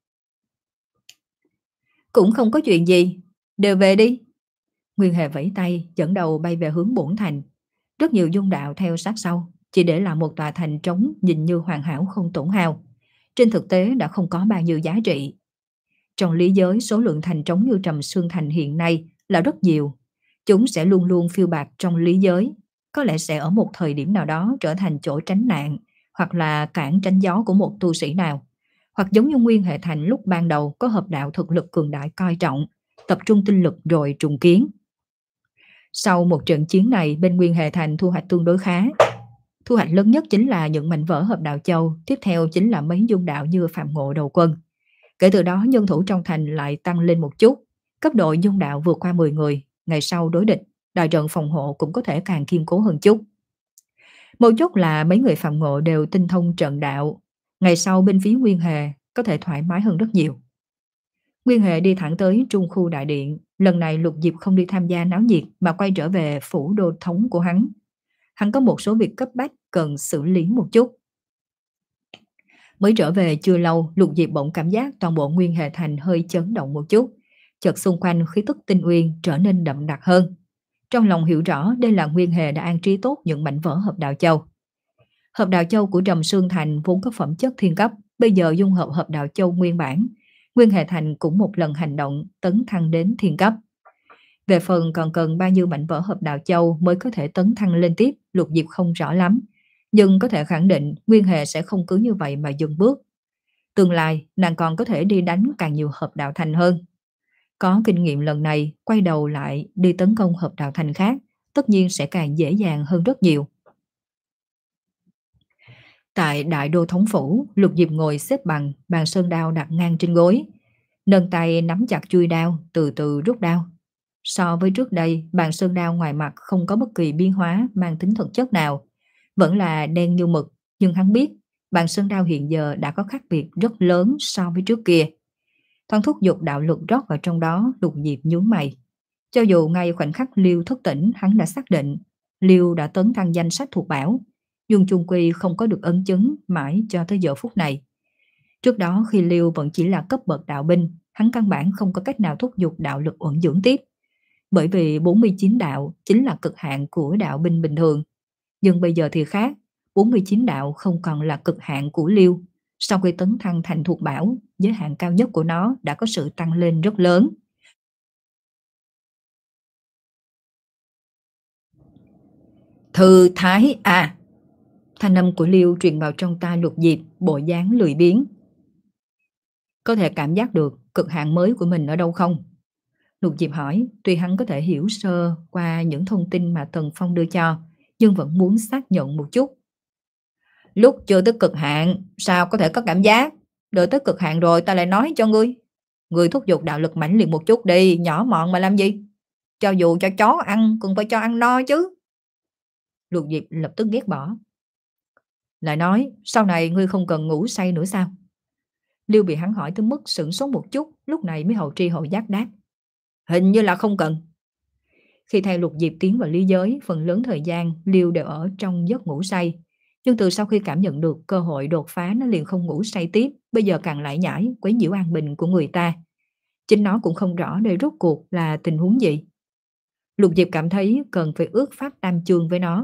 Cũng không có chuyện gì, đều về đi. Nguyên Hề vẫy tay dẫn đầu bay về hướng Bổn Thành. Rất nhiều dung đạo theo sát sau, chỉ để lại một tòa thành trống nhìn như hoàn hảo không tổn hao. Trên thực tế đã không có bao nhiêu giá trị. Trong lý giới, số lượng thành trống như Trầm Sương Thành hiện nay là rất nhiều. Chúng sẽ luôn luôn phiêu bạt trong lý giới, có lẽ sẽ ở một thời điểm nào đó trở thành chỗ tránh nạn, hoặc là cản tránh gió của một tu sĩ nào, hoặc giống như Nguyên Hệ Thành lúc ban đầu có hợp đạo thực lực cường đại coi trọng, tập trung tinh lực rồi trùng kiến. Sau một trận chiến này, bên Nguyên Hệ Thành thu hoạch tương đối khá. Thu hoạch lớn nhất chính là những mảnh vỡ hợp đạo châu, tiếp theo chính là mấy dung đạo như Phạm Ngộ đầu quân. Kể từ đó nhân thủ trong thành lại tăng lên một chút, cấp độ dung đạo vượt qua mười người, ngày sau đối địch, đại trận phòng hộ cũng có thể càng kiên cố hơn chút. Một chút là mấy người Phạm Ngộ đều tinh thông trận đạo, ngày sau bên phía Nguyên Hề có thể thoải mái hơn rất nhiều. Nguyên Hề đi thẳng tới trung khu đại điện, lần này Lục Diệp không đi tham gia náo nhiệt mà quay trở về phủ đô thống của hắn. Hắn có một số việc cấp bách cần xử lý một chút. Mới trở về chưa lâu, Lục Diệp bỗng cảm giác toàn bộ Nguyên Hệ Thành hơi chấn động một chút, chợt xung quanh khí tức Tinh Uyên trở nên đậm đặc hơn. Trong lòng hiểu rõ đây là Nguyên Hề đã an trí tốt những mảnh vỡ hợp đạo châu. Hợp Đạo Châu của Trầm Sương Thành vốn có phẩm chất thiên cấp, bây giờ dung hợp Hợp Đạo Châu nguyên bản, Nguyên Hệ Thành cũng một lần hành động tấn thăng đến thiên cấp. Về phần còn cần bao nhiêu mảnh vỡ Hợp Đạo Châu mới có thể tấn thăng lên tiếp, Lục Diệp không rõ lắm, nhưng có thể khẳng định Nguyên Hệ sẽ không cứ như vậy mà dừng bước. Tương lai, nàng còn có thể đi đánh càng nhiều Hợp Đạo Thành hơn. Có kinh nghiệm lần này, quay đầu lại đi tấn công Hợp Đạo Thành khác, tất nhiên sẽ càng dễ dàng hơn rất nhiều. Tại Đại Đô Thống Phủ, Lục Diệp ngồi xếp bằng, bàn sơn đao đặt ngang trên gối, nâng tay nắm chặt chuôi đao, từ từ rút đao. So với trước đây, bàn sơn đao ngoài mặt không có bất kỳ biến hóa mang tính thực chất nào, vẫn là đen như mực, nhưng hắn biết bàn sơn đao hiện giờ đã có khác biệt rất lớn so với trước kia. Thoáng thúc giục đạo lực rót vào trong đó, Lục Diệp nhướng mày. Cho dù ngay khoảnh khắc Liêu thức tỉnh, hắn đã xác định Liêu đã tấn thăng danh sách thuộc bảo, nhưng chung quy không có được ấn chứng mãi cho tới giờ phút này. Trước đó khi Liêu vẫn chỉ là cấp bậc đạo binh, hắn căn bản không có cách nào thúc giục đạo lực uẩn dưỡng tiếp. Bởi vì bốn mươi chín đạo chính là cực hạn của đạo binh bình thường. Nhưng bây giờ thì khác, bốn mươi chín đạo không còn là cực hạn của Liêu. Sau khi tấn thăng thành thuộc bảo, giới hạn cao nhất của nó đã có sự tăng lên rất lớn. Thư thái à! Thanh âm của Liêu truyền vào trong tai Lục Diệp, bộ dáng lười biếng. Có thể cảm giác được cực hạn mới của mình ở đâu không? Lục Diệp hỏi, tuy hắn có thể hiểu sơ qua những thông tin mà Tần Phong đưa cho, nhưng vẫn muốn xác nhận một chút. Lúc chưa tới cực hạn, sao có thể có cảm giác? Đợi tới cực hạn rồi ta lại nói cho ngươi. Ngươi thúc giục đạo lực mãnh liệt một chút đi, nhỏ mọn mà làm gì? Cho dù cho chó ăn, cũng phải cho ăn no chứ. Lục Diệp lập tức ghét bỏ. Lại nói, sau này ngươi không cần ngủ say nữa sao? Liêu bị hắn hỏi tới mức sửng sốt một chút, lúc này mới hậu tri hậu giác đáp. Hình như là không cần. Khi theo Lục Diệp tiến vào lý giới, phần lớn thời gian Liêu đều ở trong giấc ngủ say. Nhưng từ sau khi cảm nhận được cơ hội đột phá, nó liền không ngủ say tiếp, bây giờ càng lại nhảy, quấy nhiễu an bình của người ta. Chính nó cũng không rõ đây rốt cuộc là tình huống gì. Lục Diệp cảm thấy cần phải ước pháp tam chương với nó.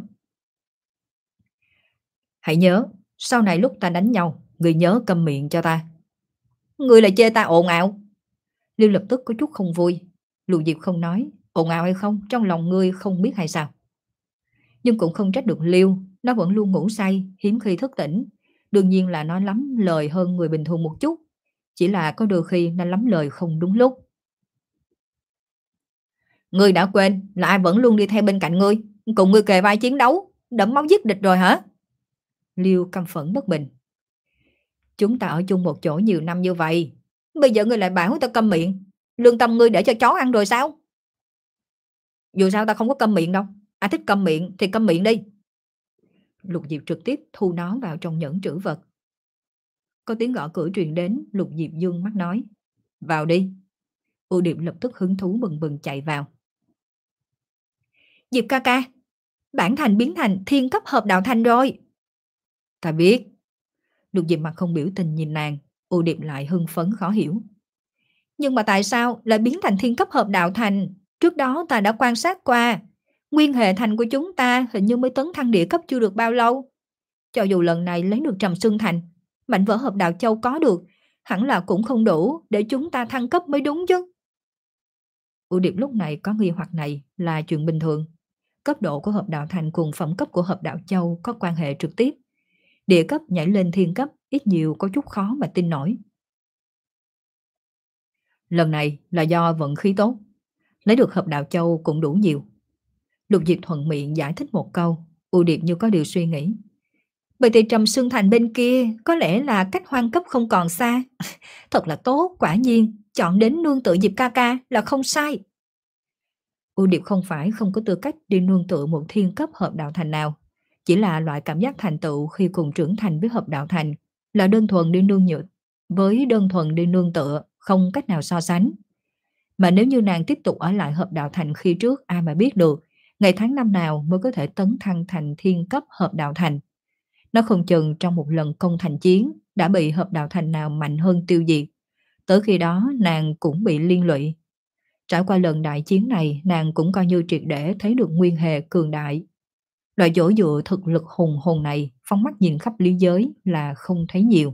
Hãy nhớ, sau này lúc ta đánh nhau, người nhớ câm miệng cho ta. Người lại chê ta ồn ào. Liêu lập tức có chút không vui. Lục Diệp không nói, ồn ào hay không, trong lòng ngươi không biết hay sao. Nhưng cũng không trách được Liêu, nó vẫn luôn ngủ say, hiếm khi thức tỉnh. Đương nhiên là nó lắm lời hơn người bình thường một chút. Chỉ là có đôi khi nó lắm lời không đúng lúc. Ngươi đã quên là ai vẫn luôn đi theo bên cạnh ngươi, cùng ngươi kề vai chiến đấu, đẫm máu giết địch rồi hả? Liêu căm phẫn bất bình. Chúng ta ở chung một chỗ nhiều năm như vậy, bây giờ ngươi lại bảo ta câm miệng. Lương tâm ngươi để cho chó ăn rồi sao? Dù sao ta không có câm miệng đâu. Ai thích câm miệng thì câm miệng đi. Lục Diệp trực tiếp thu nó vào trong nhẫn trữ vật. Có tiếng gõ cửa truyền đến, Lục Diệp dương mắt nói. Vào đi. U Điệp lập tức hứng thú bừng bừng chạy vào. Diệp ca ca, bản thành biến thành thiên cấp hợp đạo thành rồi. Ta biết. Lục Diệp mặt không biểu tình nhìn nàng, U Điệp lại hưng phấn khó hiểu. Nhưng mà tại sao lại biến thành thiên cấp hợp đạo thành? Trước đó ta đã quan sát qua, nguyên hệ thành của chúng ta hình như mới tấn thăng địa cấp chưa được bao lâu. Cho dù lần này lấy được Trầm Sương Thành, mảnh vỡ hợp đạo châu có được, hẳn là cũng không đủ để chúng ta thăng cấp mới đúng chứ. U Điệp lúc này có nghi hoặc này là chuyện bình thường. Cấp độ của hợp đạo thành cùng phẩm cấp của hợp đạo châu có quan hệ trực tiếp. Địa cấp nhảy lên thiên cấp ít nhiều có chút khó mà tin nổi. Lần này là do vận khí tốt, lấy được hợp đạo châu cũng đủ nhiều. Lục Diệp thuận miệng giải thích một câu, U Điệp như có điều suy nghĩ. Vậy thì Trầm Sương Thành bên kia có lẽ là cách hoang cấp không còn xa. Thật là tốt, quả nhiên, chọn đến nương tựa Diệp ca ca là không sai. U Điệp không phải không có tư cách đi nương tựa một thiên cấp hợp đạo thành nào. Chỉ là loại cảm giác thành tựu khi cùng trưởng thành với hợp đạo thành là đơn thuần đi nương nhựa với đơn thuần đi nương tựa, không cách nào so sánh. Mà nếu như nàng tiếp tục ở lại hợp đạo thành khi trước, ai mà biết được ngày tháng năm nào mới có thể tấn thăng thành thiên cấp hợp đạo thành. Nó không chừng trong một lần công thành chiến đã bị hợp đạo thành nào mạnh hơn tiêu diệt. Tới khi đó nàng cũng bị liên lụy. Trải qua lần đại chiến này, nàng cũng coi như triệt để thấy được nguyên hệ cường đại. Loại chỗ dựa thực lực hùng hồn này phóng mắt nhìn khắp lý giới là không thấy nhiều.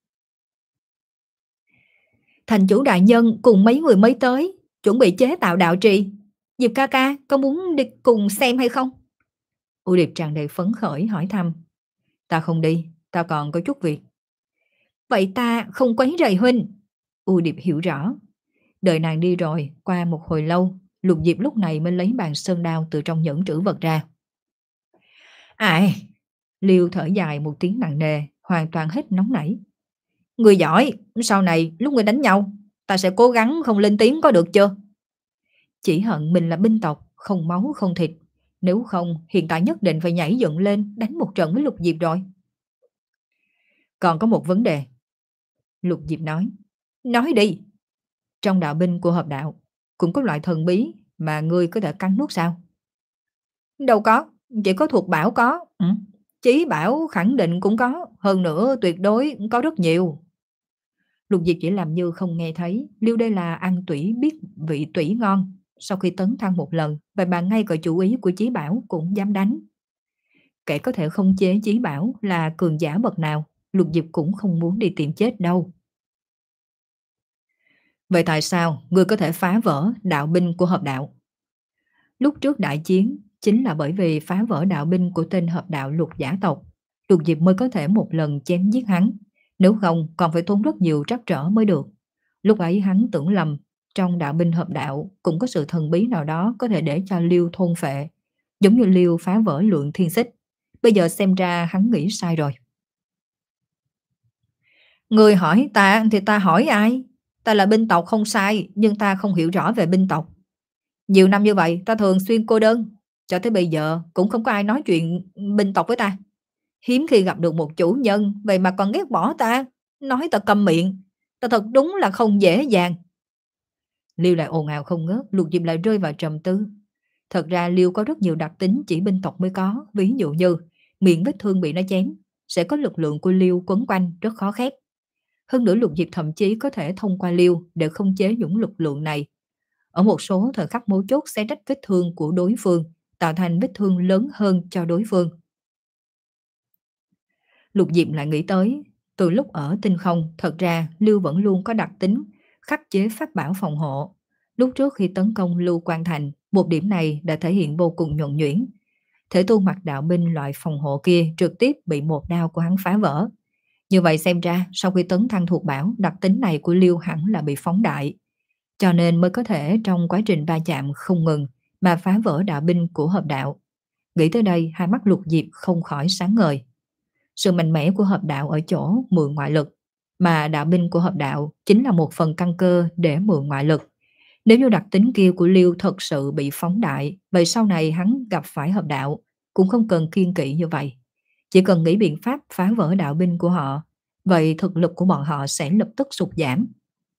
Thành chủ đại nhân cùng mấy người mới tới, chuẩn bị chế tạo đạo trì. Diệp ca ca, có muốn đi cùng xem hay không? U Điệp tràn đầy phấn khởi hỏi thăm. Ta không đi, ta còn có chút việc. Vậy ta không quấy rầy huynh. U Điệp hiểu rõ. Đợi nàng đi rồi, qua một hồi lâu, Lục Diệp lúc này mới lấy bàn sơn đao từ trong nhẫn trữ vật ra. Ai? Liêu thở dài một tiếng nặng nề, hoàn toàn hết nóng nảy. Người giỏi, sau này lúc người đánh nhau, ta sẽ cố gắng không lên tiếng có được chưa? Chỉ hận mình là binh tộc, không máu không thịt. Nếu không, hiện tại nhất định phải nhảy dựng lên đánh một trận với Lục Diệp rồi. Còn có một vấn đề. Lục Diệp nói. Nói đi. Trong đạo binh của hợp đạo, cũng có loại thần bí mà ngươi có thể cắn nuốt sao? Đâu có, chỉ có thuộc bảo có. Ừ. Chí bảo khẳng định cũng có, hơn nữa tuyệt đối có rất nhiều. Lục Diệp chỉ làm như không nghe thấy, Liêu đây là ăn tủy biết vị tủy ngon. Sau khi tấn thăng một lần, vậy bà ngay cả chủ ý của Chí Bảo cũng dám đánh. Kẻ có thể không chế Chí Bảo là cường giả bậc nào, Lục Diệp cũng không muốn đi tìm chết đâu. Vậy tại sao ngươi có thể phá vỡ đạo binh của hợp đạo? Lúc trước đại chiến, chính là bởi vì phá vỡ đạo binh của tên hợp đạo Lục giả tộc, Lục Diệp mới có thể một lần chém giết hắn. Nếu không còn phải tốn rất nhiều trắc trở mới được. Lúc ấy hắn tưởng lầm, trong đạo binh hợp đạo cũng có sự thần bí nào đó có thể để cho Liêu thôn phệ, giống như Liêu phá vỡ lượng thiên xích. Bây giờ xem ra hắn nghĩ sai rồi. Người hỏi ta thì ta hỏi ai? Ta là binh tộc không sai, nhưng ta không hiểu rõ về binh tộc. Nhiều năm như vậy ta thường xuyên cô đơn, cho tới bây giờ cũng không có ai nói chuyện binh tộc với ta. Hiếm khi gặp được một chủ nhân, vậy mà còn ghét bỏ ta, nói ta câm miệng. Ta thật đúng là không dễ dàng. Liêu lại ồn ào không ngớt, Lục Diệp lại rơi vào trầm tư. Thật ra Liêu có rất nhiều đặc tính chỉ binh tộc mới có, ví dụ như miệng vết thương bị nó chém, sẽ có lực lượng của Liêu quấn quanh rất khó khép. Hơn nữa Lục Diệp thậm chí có thể thông qua Liêu để không chế những lực lượng này. Ở một số thời khắc mấu chốt xé rách vết thương của đối phương, tạo thành vết thương lớn hơn cho đối phương. Lục Diệp lại nghĩ tới, từ lúc ở tinh không, thật ra Lưu vẫn luôn có đặc tính khắc chế pháp bảo phòng hộ. Lúc trước khi tấn công Lưu Quan Thành, một điểm này đã thể hiện vô cùng nhuần nhuyễn. Thể tu mặc đạo binh loại phòng hộ kia trực tiếp bị một đao của hắn phá vỡ. Như vậy xem ra, sau khi tấn thăng thuộc bảo, đặc tính này của Lưu hẳn là bị phóng đại. Cho nên mới có thể trong quá trình va chạm không ngừng mà phá vỡ đạo binh của hợp đạo. Nghĩ tới đây, hai mắt Lục Diệp không khỏi sáng ngời. Sự mạnh mẽ của hợp đạo ở chỗ mượn ngoại lực, mà đạo binh của hợp đạo chính là một phần căn cơ để mượn ngoại lực. Nếu như đặc tính kia của Liêu thật sự bị phóng đại, vậy sau này hắn gặp phải hợp đạo cũng không cần kiên kỵ như vậy. Chỉ cần nghĩ biện pháp phá vỡ đạo binh của họ, vậy thực lực của bọn họ sẽ lập tức sụt giảm.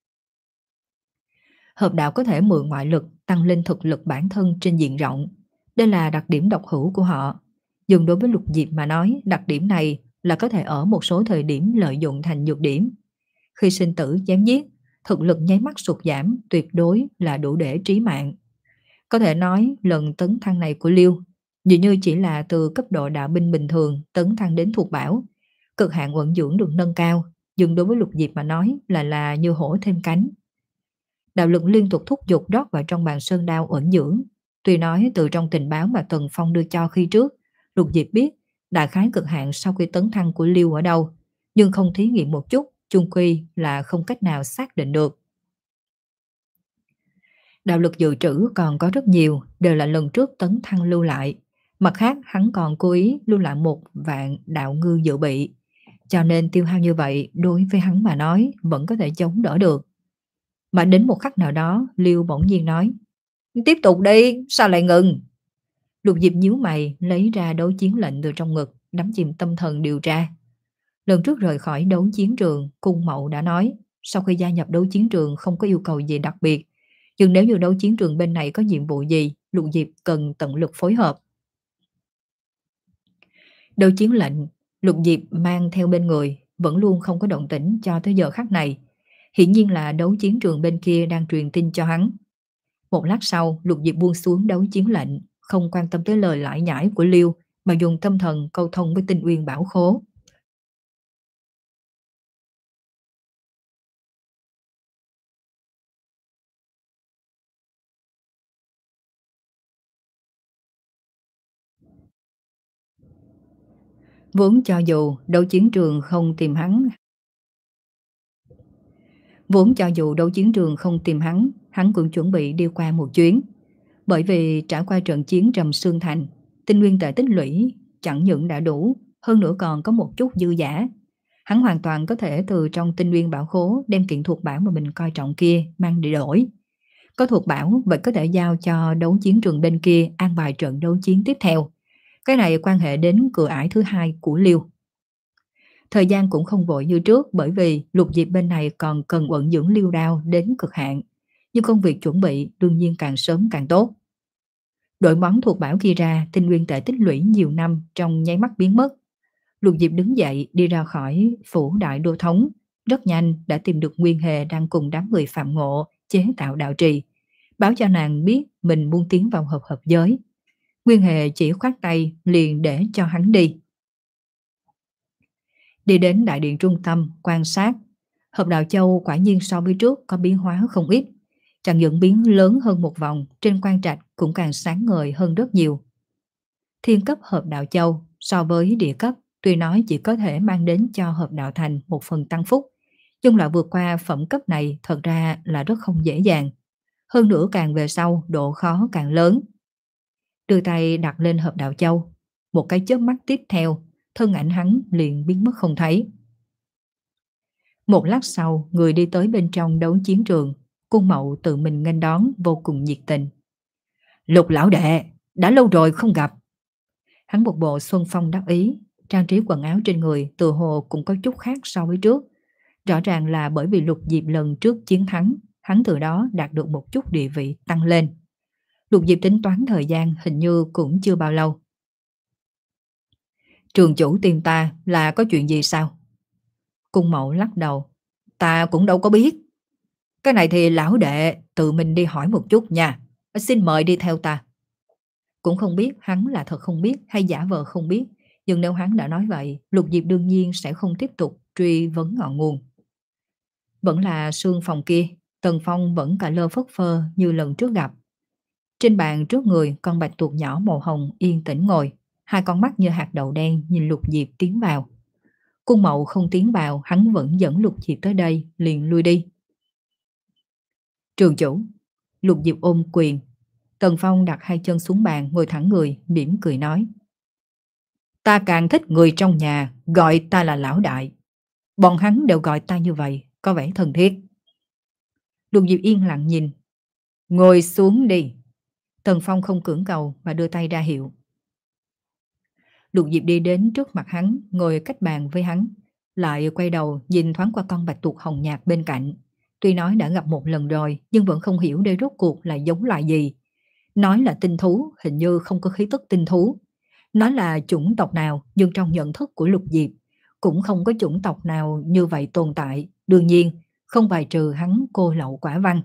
Hợp đạo có thể mượn ngoại lực tăng lên thực lực bản thân trên diện rộng. Đây là đặc điểm độc hữu của họ. Dùng đối với Lục Diệp mà nói, đặc điểm này là có thể ở một số thời điểm lợi dụng thành nhược điểm. Khi sinh tử chém giết, thực lực nháy mắt sụt giảm tuyệt đối là đủ để trí mạng. Có thể nói lần tấn thăng này của Liêu dường như chỉ là từ cấp độ đạo binh bình thường tấn thăng đến thuộc bảo. Cực hạn uẩn dưỡng được nâng cao, nhưng đối với Lục Diệp mà nói là là như hổ thêm cánh. Đạo lực liên tục thúc giục rót vào trong bàn sơn đao ẩn dưỡng. Tuy nói từ trong tình báo mà Tần Phong đưa cho khi trước, Lục Diệp biết đại khái cực hạn sau khi tấn thăng của Liêu ở đâu, nhưng không thí nghiệm một chút, chung quy là không cách nào xác định được. Đạo lực dự trữ còn có rất nhiều, đều là lần trước tấn thăng lưu lại. Mặt khác, hắn còn cố ý lưu lại một vạn đạo ngư dự bị. Cho nên tiêu hao như vậy, đối với hắn mà nói, vẫn có thể chống đỡ được. Mà đến một khắc nào đó, Liêu bỗng nhiên nói, tiếp tục đi, sao lại ngừng? Lục Diệp nhíu mày, lấy ra đấu chiến lệnh từ trong ngực, đắm chìm tâm thần điều tra. Lần trước rời khỏi đấu chiến trường, Cung Mậu đã nói, sau khi gia nhập đấu chiến trường không có yêu cầu gì đặc biệt, nhưng nếu như đấu chiến trường bên này có nhiệm vụ gì, Lục Diệp cần tận lực phối hợp. Đấu chiến lệnh, Lục Diệp mang theo bên người, vẫn luôn không có động tĩnh cho tới giờ khắc này. Hiển nhiên là đấu chiến trường bên kia đang truyền tin cho hắn. Một lát sau, Lục Diệp buông xuống đấu chiến lệnh, không quan tâm tới lời lải nhải của Liêu, mà dùng tâm thần câu thông với tinh uyên bảo khố. Vốn cho dù đấu chiến trường không tìm hắn Vốn cho dù đấu chiến trường không tìm hắn, hắn cũng chuẩn bị đi qua một chuyến. Bởi vì trải qua trận chiến Trầm Sương Thành, tinh nguyên tệ tích lũy chẳng những đã đủ, hơn nữa còn có một chút dư giả. Hắn hoàn toàn có thể từ trong tinh nguyên bảo khố đem kiện thuộc bảo mà mình coi trọng kia mang đi đổi. Có thuộc bảo, vậy có thể giao cho đấu chiến trường bên kia an bài trận đấu chiến tiếp theo. Cái này quan hệ đến cửa ải thứ hai của Liêu. Thời gian cũng không vội như trước, bởi vì Lục Diệp bên này còn cần vận dưỡng Liêu Đao đến cực hạn. Nhưng công việc chuẩn bị đương nhiên càng sớm càng tốt. Đội món thuộc bảo kia ra, tinh nguyên tệ tích lũy nhiều năm trong nháy mắt biến mất. Lục Diệp đứng dậy đi ra khỏi phủ đại đô thống, rất nhanh đã tìm được Nguyên Hề đang cùng đám người phạm ngộ chế tạo đạo trì, báo cho nàng biết mình muốn tiến vào hợp hợp giới. Nguyên Hề chỉ khoát tay liền để cho hắn đi. Đi đến đại điện trung tâm quan sát, hợp đạo châu quả nhiên so với trước có biến hóa không ít, chẳng những biến lớn hơn một vòng, trên quan trạch cũng càng sáng ngời hơn rất nhiều. Thiên cấp hợp đạo châu so với địa cấp tuy nói chỉ có thể mang đến cho hợp đạo thành một phần tăng phúc, nhưng là vượt qua phẩm cấp này thật ra là rất không dễ dàng. Hơn nữa càng về sau độ khó càng lớn. Đưa tay đặt lên hợp đạo châu, một cái chớp mắt tiếp theo, thân ảnh hắn liền biến mất không thấy. Một lát sau, người đi tới bên trong đấu chiến trường, Cung Mậu tự mình nghênh đón vô cùng nhiệt tình. Lục lão đệ, đã lâu rồi không gặp. Hắn một bộ xuân phong đắc ý, trang trí quần áo trên người tự hồ cũng có chút khác so với trước. Rõ ràng là bởi vì Lục Diệp lần trước chiến thắng, hắn từ đó đạt được một chút địa vị tăng lên. Lục Diệp tính toán thời gian hình như cũng chưa bao lâu. Trường chủ tìm ta là có chuyện gì sao? Cung Mậu lắc đầu. Ta cũng đâu có biết. Cái này thì lão đệ tự mình đi hỏi một chút nha. Xin mời đi theo ta. Cũng không biết hắn là thật không biết hay giả vờ không biết. Nhưng nếu hắn đã nói vậy, Lục Diệp đương nhiên sẽ không tiếp tục truy vấn ngọn nguồn. Vẫn là sương phòng kia, Tần Phong vẫn cả lơ phất phơ như lần trước gặp. Trên bàn trước người, con bạch tuộc nhỏ màu hồng yên tĩnh ngồi, hai con mắt như hạt đậu đen nhìn Lục Diệp tiến vào. Cung Mậu không tiến vào, hắn vẫn dẫn Lục Diệp tới đây, liền lui đi. Trường chủ. Lục Diệp ôm quyền. Tần Phong đặt hai chân xuống bàn, ngồi thẳng người, mỉm cười nói. Ta càng thích người trong nhà, gọi ta là lão đại. Bọn hắn đều gọi ta như vậy, có vẻ thân thiết. Lục Diệp yên lặng nhìn. Ngồi xuống đi. Tần Phong không cưỡng cầu mà đưa tay ra hiệu. Lục Diệp đi đến trước mặt hắn, ngồi cách bàn với hắn, lại quay đầu nhìn thoáng qua con bạch tuộc hồng nhạt bên cạnh. Tuy nói đã gặp một lần rồi, nhưng vẫn không hiểu đây rốt cuộc là giống loại gì. Nói là tinh thú, hình như không có khí tức tinh thú. Nói là chủng tộc nào, nhưng trong nhận thức của Lục Diệp, cũng không có chủng tộc nào như vậy tồn tại. Đương nhiên, không bài trừ hắn cô lậu quả văn.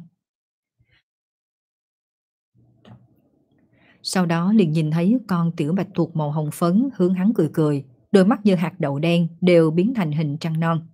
Sau đó liền nhìn thấy con tiểu bạch tuộc màu hồng phấn hướng hắn cười cười, đôi mắt như hạt đậu đen đều biến thành hình trăng non.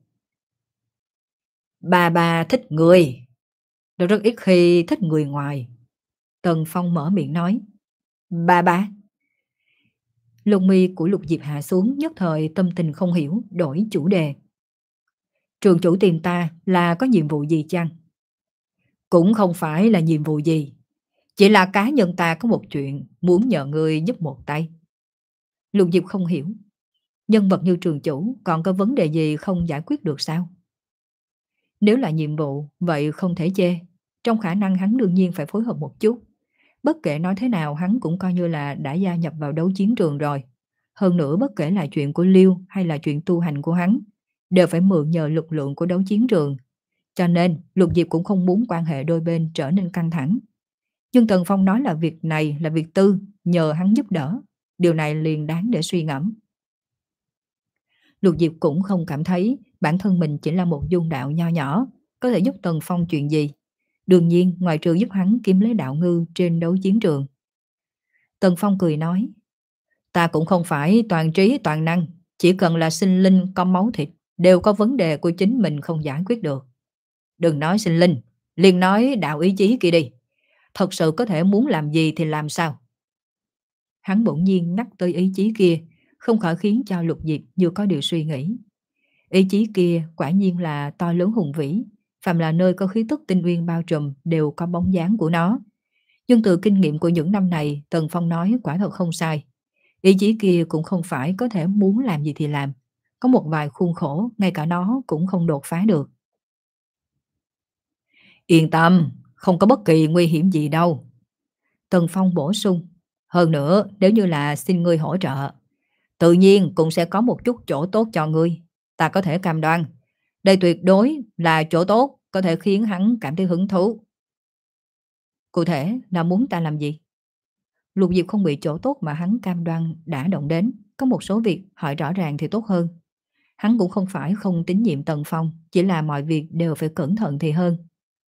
Bà bà thích người, tôi rất ít khi thích người ngoài. Tần Phong mở miệng nói. Bà bà. Lông mi của Lục Diệp hạ xuống, nhất thời tâm tình không hiểu, đổi chủ đề. Trường chủ tìm ta là có nhiệm vụ gì chăng? Cũng không phải là nhiệm vụ gì, chỉ là cá nhân ta có một chuyện muốn nhờ người giúp một tay. Lục Diệp không hiểu. Nhân vật như trường chủ còn có vấn đề gì không giải quyết được sao? Nếu là nhiệm vụ, vậy không thể chê. Trong khả năng hắn đương nhiên phải phối hợp một chút. Bất kể nói thế nào hắn cũng coi như là đã gia nhập vào đấu chiến trường rồi. Hơn nữa bất kể là chuyện của Liêu hay là chuyện tu hành của hắn, đều phải mượn nhờ lực lượng của đấu chiến trường. Cho nên Lục Diệp cũng không muốn quan hệ đôi bên trở nên căng thẳng. Nhưng Tần Phong nói là việc này là việc tư, nhờ hắn giúp đỡ. Điều này liền đáng để suy ngẫm. Lục Diệp cũng không cảm thấy bản thân mình chỉ là một dung đạo nho nhỏ, có thể giúp Tần Phong chuyện gì. Đương nhiên ngoài trừ giúp hắn kiếm lấy đạo ngư trên đấu chiến trường. Tần Phong cười nói. Ta cũng không phải toàn trí toàn năng, chỉ cần là sinh linh có máu thịt, đều có vấn đề của chính mình không giải quyết được. Đừng nói sinh linh, liền nói đạo ý chí kia đi. Thật sự có thể muốn làm gì thì làm sao? Hắn bỗng nhiên nhắc tới ý chí kia, không khỏi khiến cho Lục Diệp như có điều suy nghĩ. Ý chí kia quả nhiên là to lớn hùng vĩ, phàm là nơi có khí tức tinh uyên bao trùm đều có bóng dáng của nó. Nhưng từ kinh nghiệm của những năm này, Tần Phong nói quả thật không sai. Ý chí kia cũng không phải có thể muốn làm gì thì làm. Có một vài khuôn khổ, ngay cả nó cũng không đột phá được. Yên tâm, không có bất kỳ nguy hiểm gì đâu. Tần Phong bổ sung. Hơn nữa, nếu như là xin ngươi hỗ trợ, tự nhiên cũng sẽ có một chút chỗ tốt cho ngươi. Ta có thể cam đoan. Đây tuyệt đối là chỗ tốt, có thể khiến hắn cảm thấy hứng thú. Cụ thể là muốn ta làm gì? Lục Diệp không bị chỗ tốt mà hắn cam đoan đã động đến. Có một số việc hỏi rõ ràng thì tốt hơn. Hắn cũng không phải không tín nhiệm Tần Phong, chỉ là mọi việc đều phải cẩn thận thì hơn.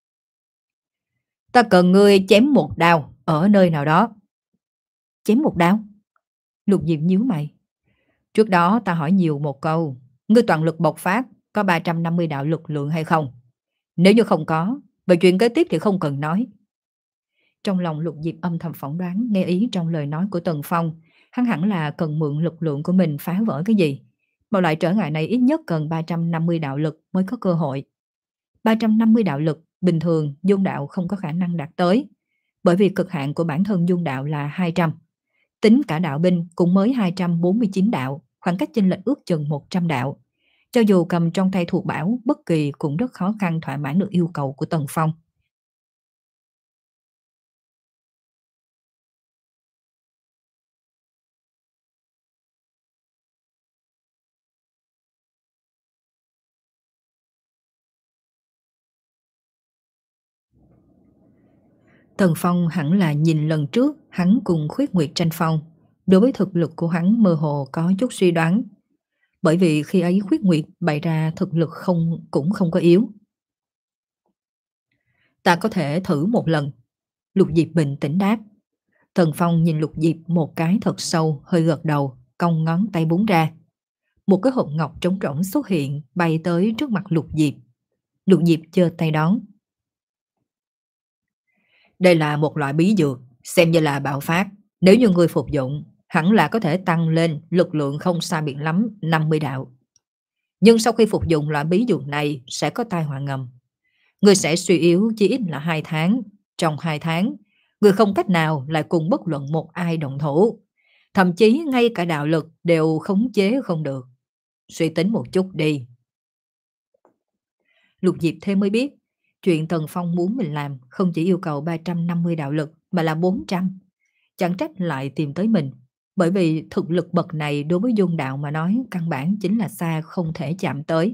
Ta cần ngươi chém một đao ở nơi nào đó. Chém một đao? Lục Diệp nhíu mày. Trước đó ta hỏi nhiều một câu, ngươi toàn lực bộc phát, có ba trăm năm mươi đạo lực lượng hay không? Nếu như không có, về chuyện kế tiếp thì không cần nói. Trong lòng Lục Diệp âm thầm phỏng đoán nghe ý trong lời nói của Tần Phong, hắn hẳn là cần mượn lực lượng của mình phá vỡ cái gì. Mà loại trở ngại này ít nhất cần ba trăm năm mươi đạo lực mới có cơ hội. ba trăm năm mươi đạo lực, bình thường dung đạo không có khả năng đạt tới. Bởi vì cực hạn của bản thân dung đạo là hai trăm. Tính cả đạo binh cũng mới hai trăm bốn mươi chín đạo, khoảng cách chênh lệch ước chừng một trăm đạo. Cho dù cầm trong tay thuộc bảo, bất kỳ cũng rất khó khăn thỏa mãn được yêu cầu của Tần Phong. Tần Phong hẳn là nhìn lần trước hắn cùng Khuyết Nguyệt tranh phong. Đối với thực lực của hắn mơ hồ có chút suy đoán. Bởi vì khi ấy Khuyết Nguyệt bày ra thực lực không cũng không có yếu. Ta có thể thử một lần. Lục Diệp bình tĩnh đáp. Tần Phong nhìn Lục Diệp một cái thật sâu, hơi gật đầu, cong ngón tay búng ra. Một cái hộp ngọc trống rỗng xuất hiện, bay tới trước mặt Lục Diệp. Lục Diệp giơ tay đón. Đây là một loại bí dược, xem như là bạo phát. Nếu như người phục dụng, hẳn là có thể tăng lên lực lượng không xa biệt lắm năm mươi đạo. Nhưng sau khi phục dụng loại bí dược này sẽ có tai họa ngầm. Người sẽ suy yếu chỉ ít là hai tháng. Trong hai tháng, người không cách nào lại cùng bất luận một ai động thủ. Thậm chí ngay cả đạo lực đều khống chế không được. Suy tính một chút đi. Lục Diệp thêm mới biết, chuyện Tần Phong muốn mình làm không chỉ yêu cầu ba trăm năm mươi đạo lực mà là bốn trăm. Chẳng trách lại tìm tới mình, bởi vì thực lực bậc này đối với dung đạo mà nói căn bản chính là xa không thể chạm tới.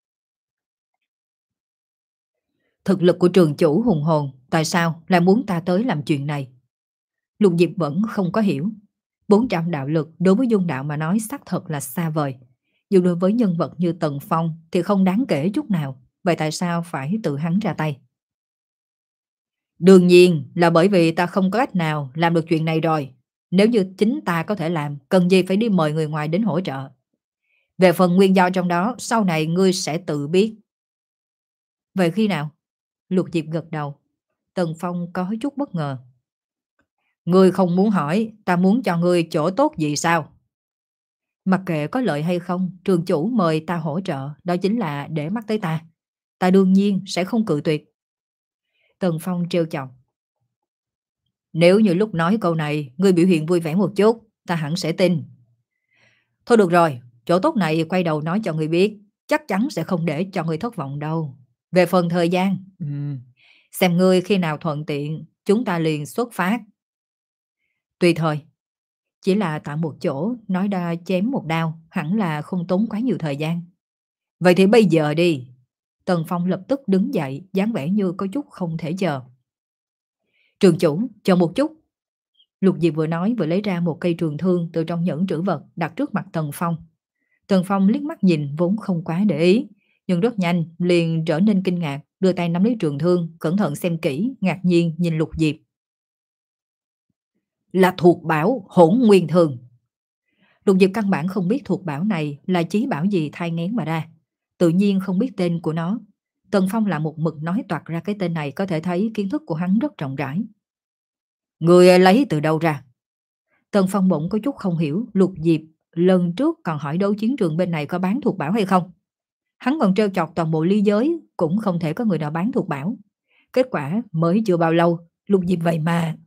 Thực lực của trường chủ hùng hồn, tại sao lại muốn ta tới làm chuyện này? Lục Diệp vẫn không có hiểu. bốn trăm đạo lực đối với dung đạo mà nói xác thật là xa vời. Dù đối với nhân vật như Tần Phong thì không đáng kể chút nào. Vậy tại sao phải tự hắn ra tay? Đương nhiên là bởi vì ta không có cách nào làm được chuyện này rồi. Nếu như chính ta có thể làm, cần gì phải đi mời người ngoài đến hỗ trợ. Về phần nguyên do trong đó, sau này ngươi sẽ tự biết. Vậy khi nào? Lục Diệp gật đầu. Tần Phong có chút bất ngờ. Ngươi không muốn hỏi, ta muốn cho ngươi chỗ tốt gì sao? Mặc kệ có lợi hay không, trường chủ mời ta hỗ trợ, đó chính là để mắt tới ta. Ta đương nhiên sẽ không cự tuyệt. Tần Phong trêu chọc. Nếu như lúc nói câu này, ngươi biểu hiện vui vẻ một chút, ta hẳn sẽ tin. Thôi được rồi, chỗ tốt này quay đầu nói cho ngươi biết, chắc chắn sẽ không để cho ngươi thất vọng đâu. Về phần thời gian, ừm, xem ngươi khi nào thuận tiện, chúng ta liền xuất phát. Tùy thời, chỉ là tại một chỗ, nói đa chém một đao, hẳn là không tốn quá nhiều thời gian. Vậy thì bây giờ đi. Tần Phong lập tức đứng dậy, dáng vẻ như có chút không thể chờ. Trường chủ, chờ một chút. Lục Diệp vừa nói vừa lấy ra một cây trường thương từ trong nhẫn trữ vật đặt trước mặt Tần Phong. Tần Phong liếc mắt nhìn vốn không quá để ý, nhưng rất nhanh liền trở nên kinh ngạc, đưa tay nắm lấy trường thương, cẩn thận xem kỹ, ngạc nhiên nhìn Lục Diệp. Là thuộc bảo Hỗn Nguyên Thương. Lục Diệp căn bản không biết thuộc bảo này là chí bảo gì thai nghén mà ra, tự nhiên không biết tên của nó. Tần Phong là một mực nói toạc ra cái tên này, có thể thấy kiến thức của hắn rất rộng rãi. Người lấy từ đâu ra? Tần Phong bỗng có chút không hiểu, Lục Diệp lần trước còn hỏi đấu chiến trường bên này có bán thuộc bảo hay không. Hắn còn trêu chọc toàn bộ ly giới cũng không thể có người nào bán thuộc bảo. Kết quả mới chưa bao lâu, Lục Diệp vậy mà.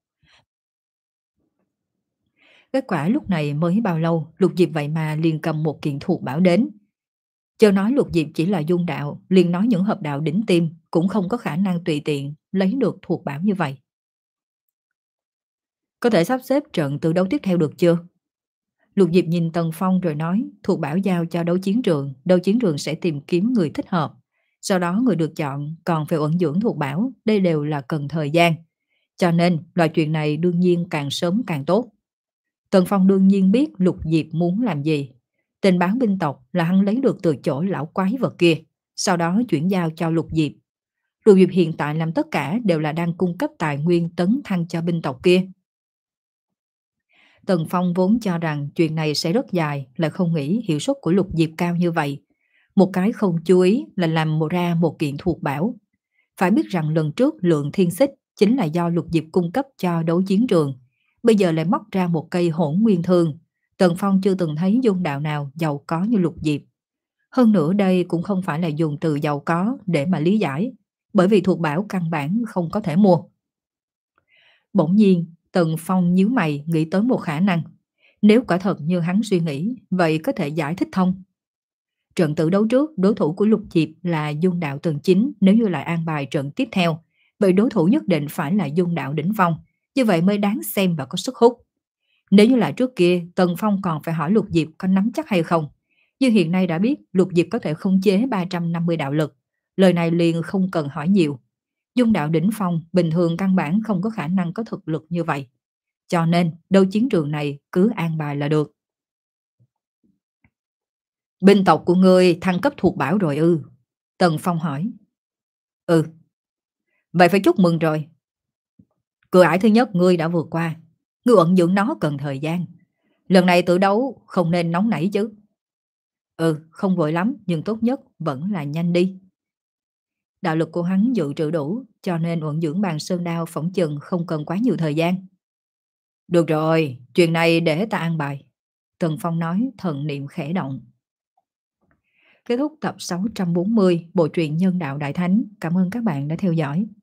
Kết quả lúc này mới bao lâu, Lục Diệp vậy mà liền cầm một kiện thuộc bảo đến. Chớ nói Lục Diệp chỉ là dung đạo, liền nói những hợp đạo đỉnh tim cũng không có khả năng tùy tiện lấy được thuộc bảo như vậy. Có thể sắp xếp trận từ đấu tiếp theo được chưa? Lục Diệp nhìn Tần Phong rồi nói, thuộc bảo giao cho đấu chiến trường, đấu chiến trường sẽ tìm kiếm người thích hợp. Sau đó người được chọn còn phải ẩn dưỡng thuộc bảo, đây đều là cần thời gian. Cho nên loại chuyện này đương nhiên càng sớm càng tốt. Tần Phong đương nhiên biết Lục Diệp muốn làm gì. Tình báo binh tộc là hắn lấy được từ chỗ lão quái vật kia, sau đó chuyển giao cho Lục Diệp. Lục Diệp hiện tại làm tất cả đều là đang cung cấp tài nguyên tấn thăng cho binh tộc kia. Tần Phong vốn cho rằng chuyện này sẽ rất dài, lại không nghĩ hiệu suất của Lục Diệp cao như vậy. Một cái không chú ý là làm một ra một kiện thuộc bảo. Phải biết rằng lần trước lượng thiên xích chính là do Lục Diệp cung cấp cho đấu chiến trường. Bây giờ lại móc ra một cây hỗn nguyên thương. Tần Phong chưa từng thấy dung đạo nào giàu có như Lục Diệp. Hơn nữa đây cũng không phải là dùng từ giàu có để mà lý giải, bởi vì thuộc bảo căn bản không có thể mua. Bỗng nhiên, Tần Phong nhíu mày nghĩ tới một khả năng. Nếu quả thật như hắn suy nghĩ, vậy có thể giải thích thông. Trận tử đấu trước, đối thủ của Lục Diệp là dung đạo tầng chín, nếu như lại an bài trận tiếp theo, vậy đối thủ nhất định phải là dung đạo đỉnh phong, như vậy mới đáng xem và có sức hút. Nếu như là trước kia, Tần Phong còn phải hỏi Lục Diệp có nắm chắc hay không. Như hiện nay đã biết Lục Diệp có thể khống chế ba trăm năm mươi đạo lực, lời này liền không cần hỏi nhiều. Dung đạo đỉnh phong bình thường căn bản không có khả năng có thực lực như vậy. Cho nên đấu chiến trường này cứ an bài là được. Binh tộc của ngươi thăng cấp thuộc bảo rồi ư? Tần Phong hỏi. Ừ. Vậy phải chúc mừng rồi. Cửa ải thứ nhất ngươi đã vượt qua. Ngươi ẩn dưỡng nó cần thời gian. Lần này tự đấu không nên nóng nảy chứ. Ừ, không vội lắm, nhưng tốt nhất vẫn là nhanh đi. Đạo lực của hắn dự trữ đủ, cho nên ẩn dưỡng bàn sơn đao phỏng chừng không cần quá nhiều thời gian. Được rồi, chuyện này để ta an bài. Tần Phong nói, thần niệm khẽ động. Kết thúc tập sáu trăm bốn mươi bộ truyện Nhân đạo Đại Thánh. Cảm ơn các bạn đã theo dõi.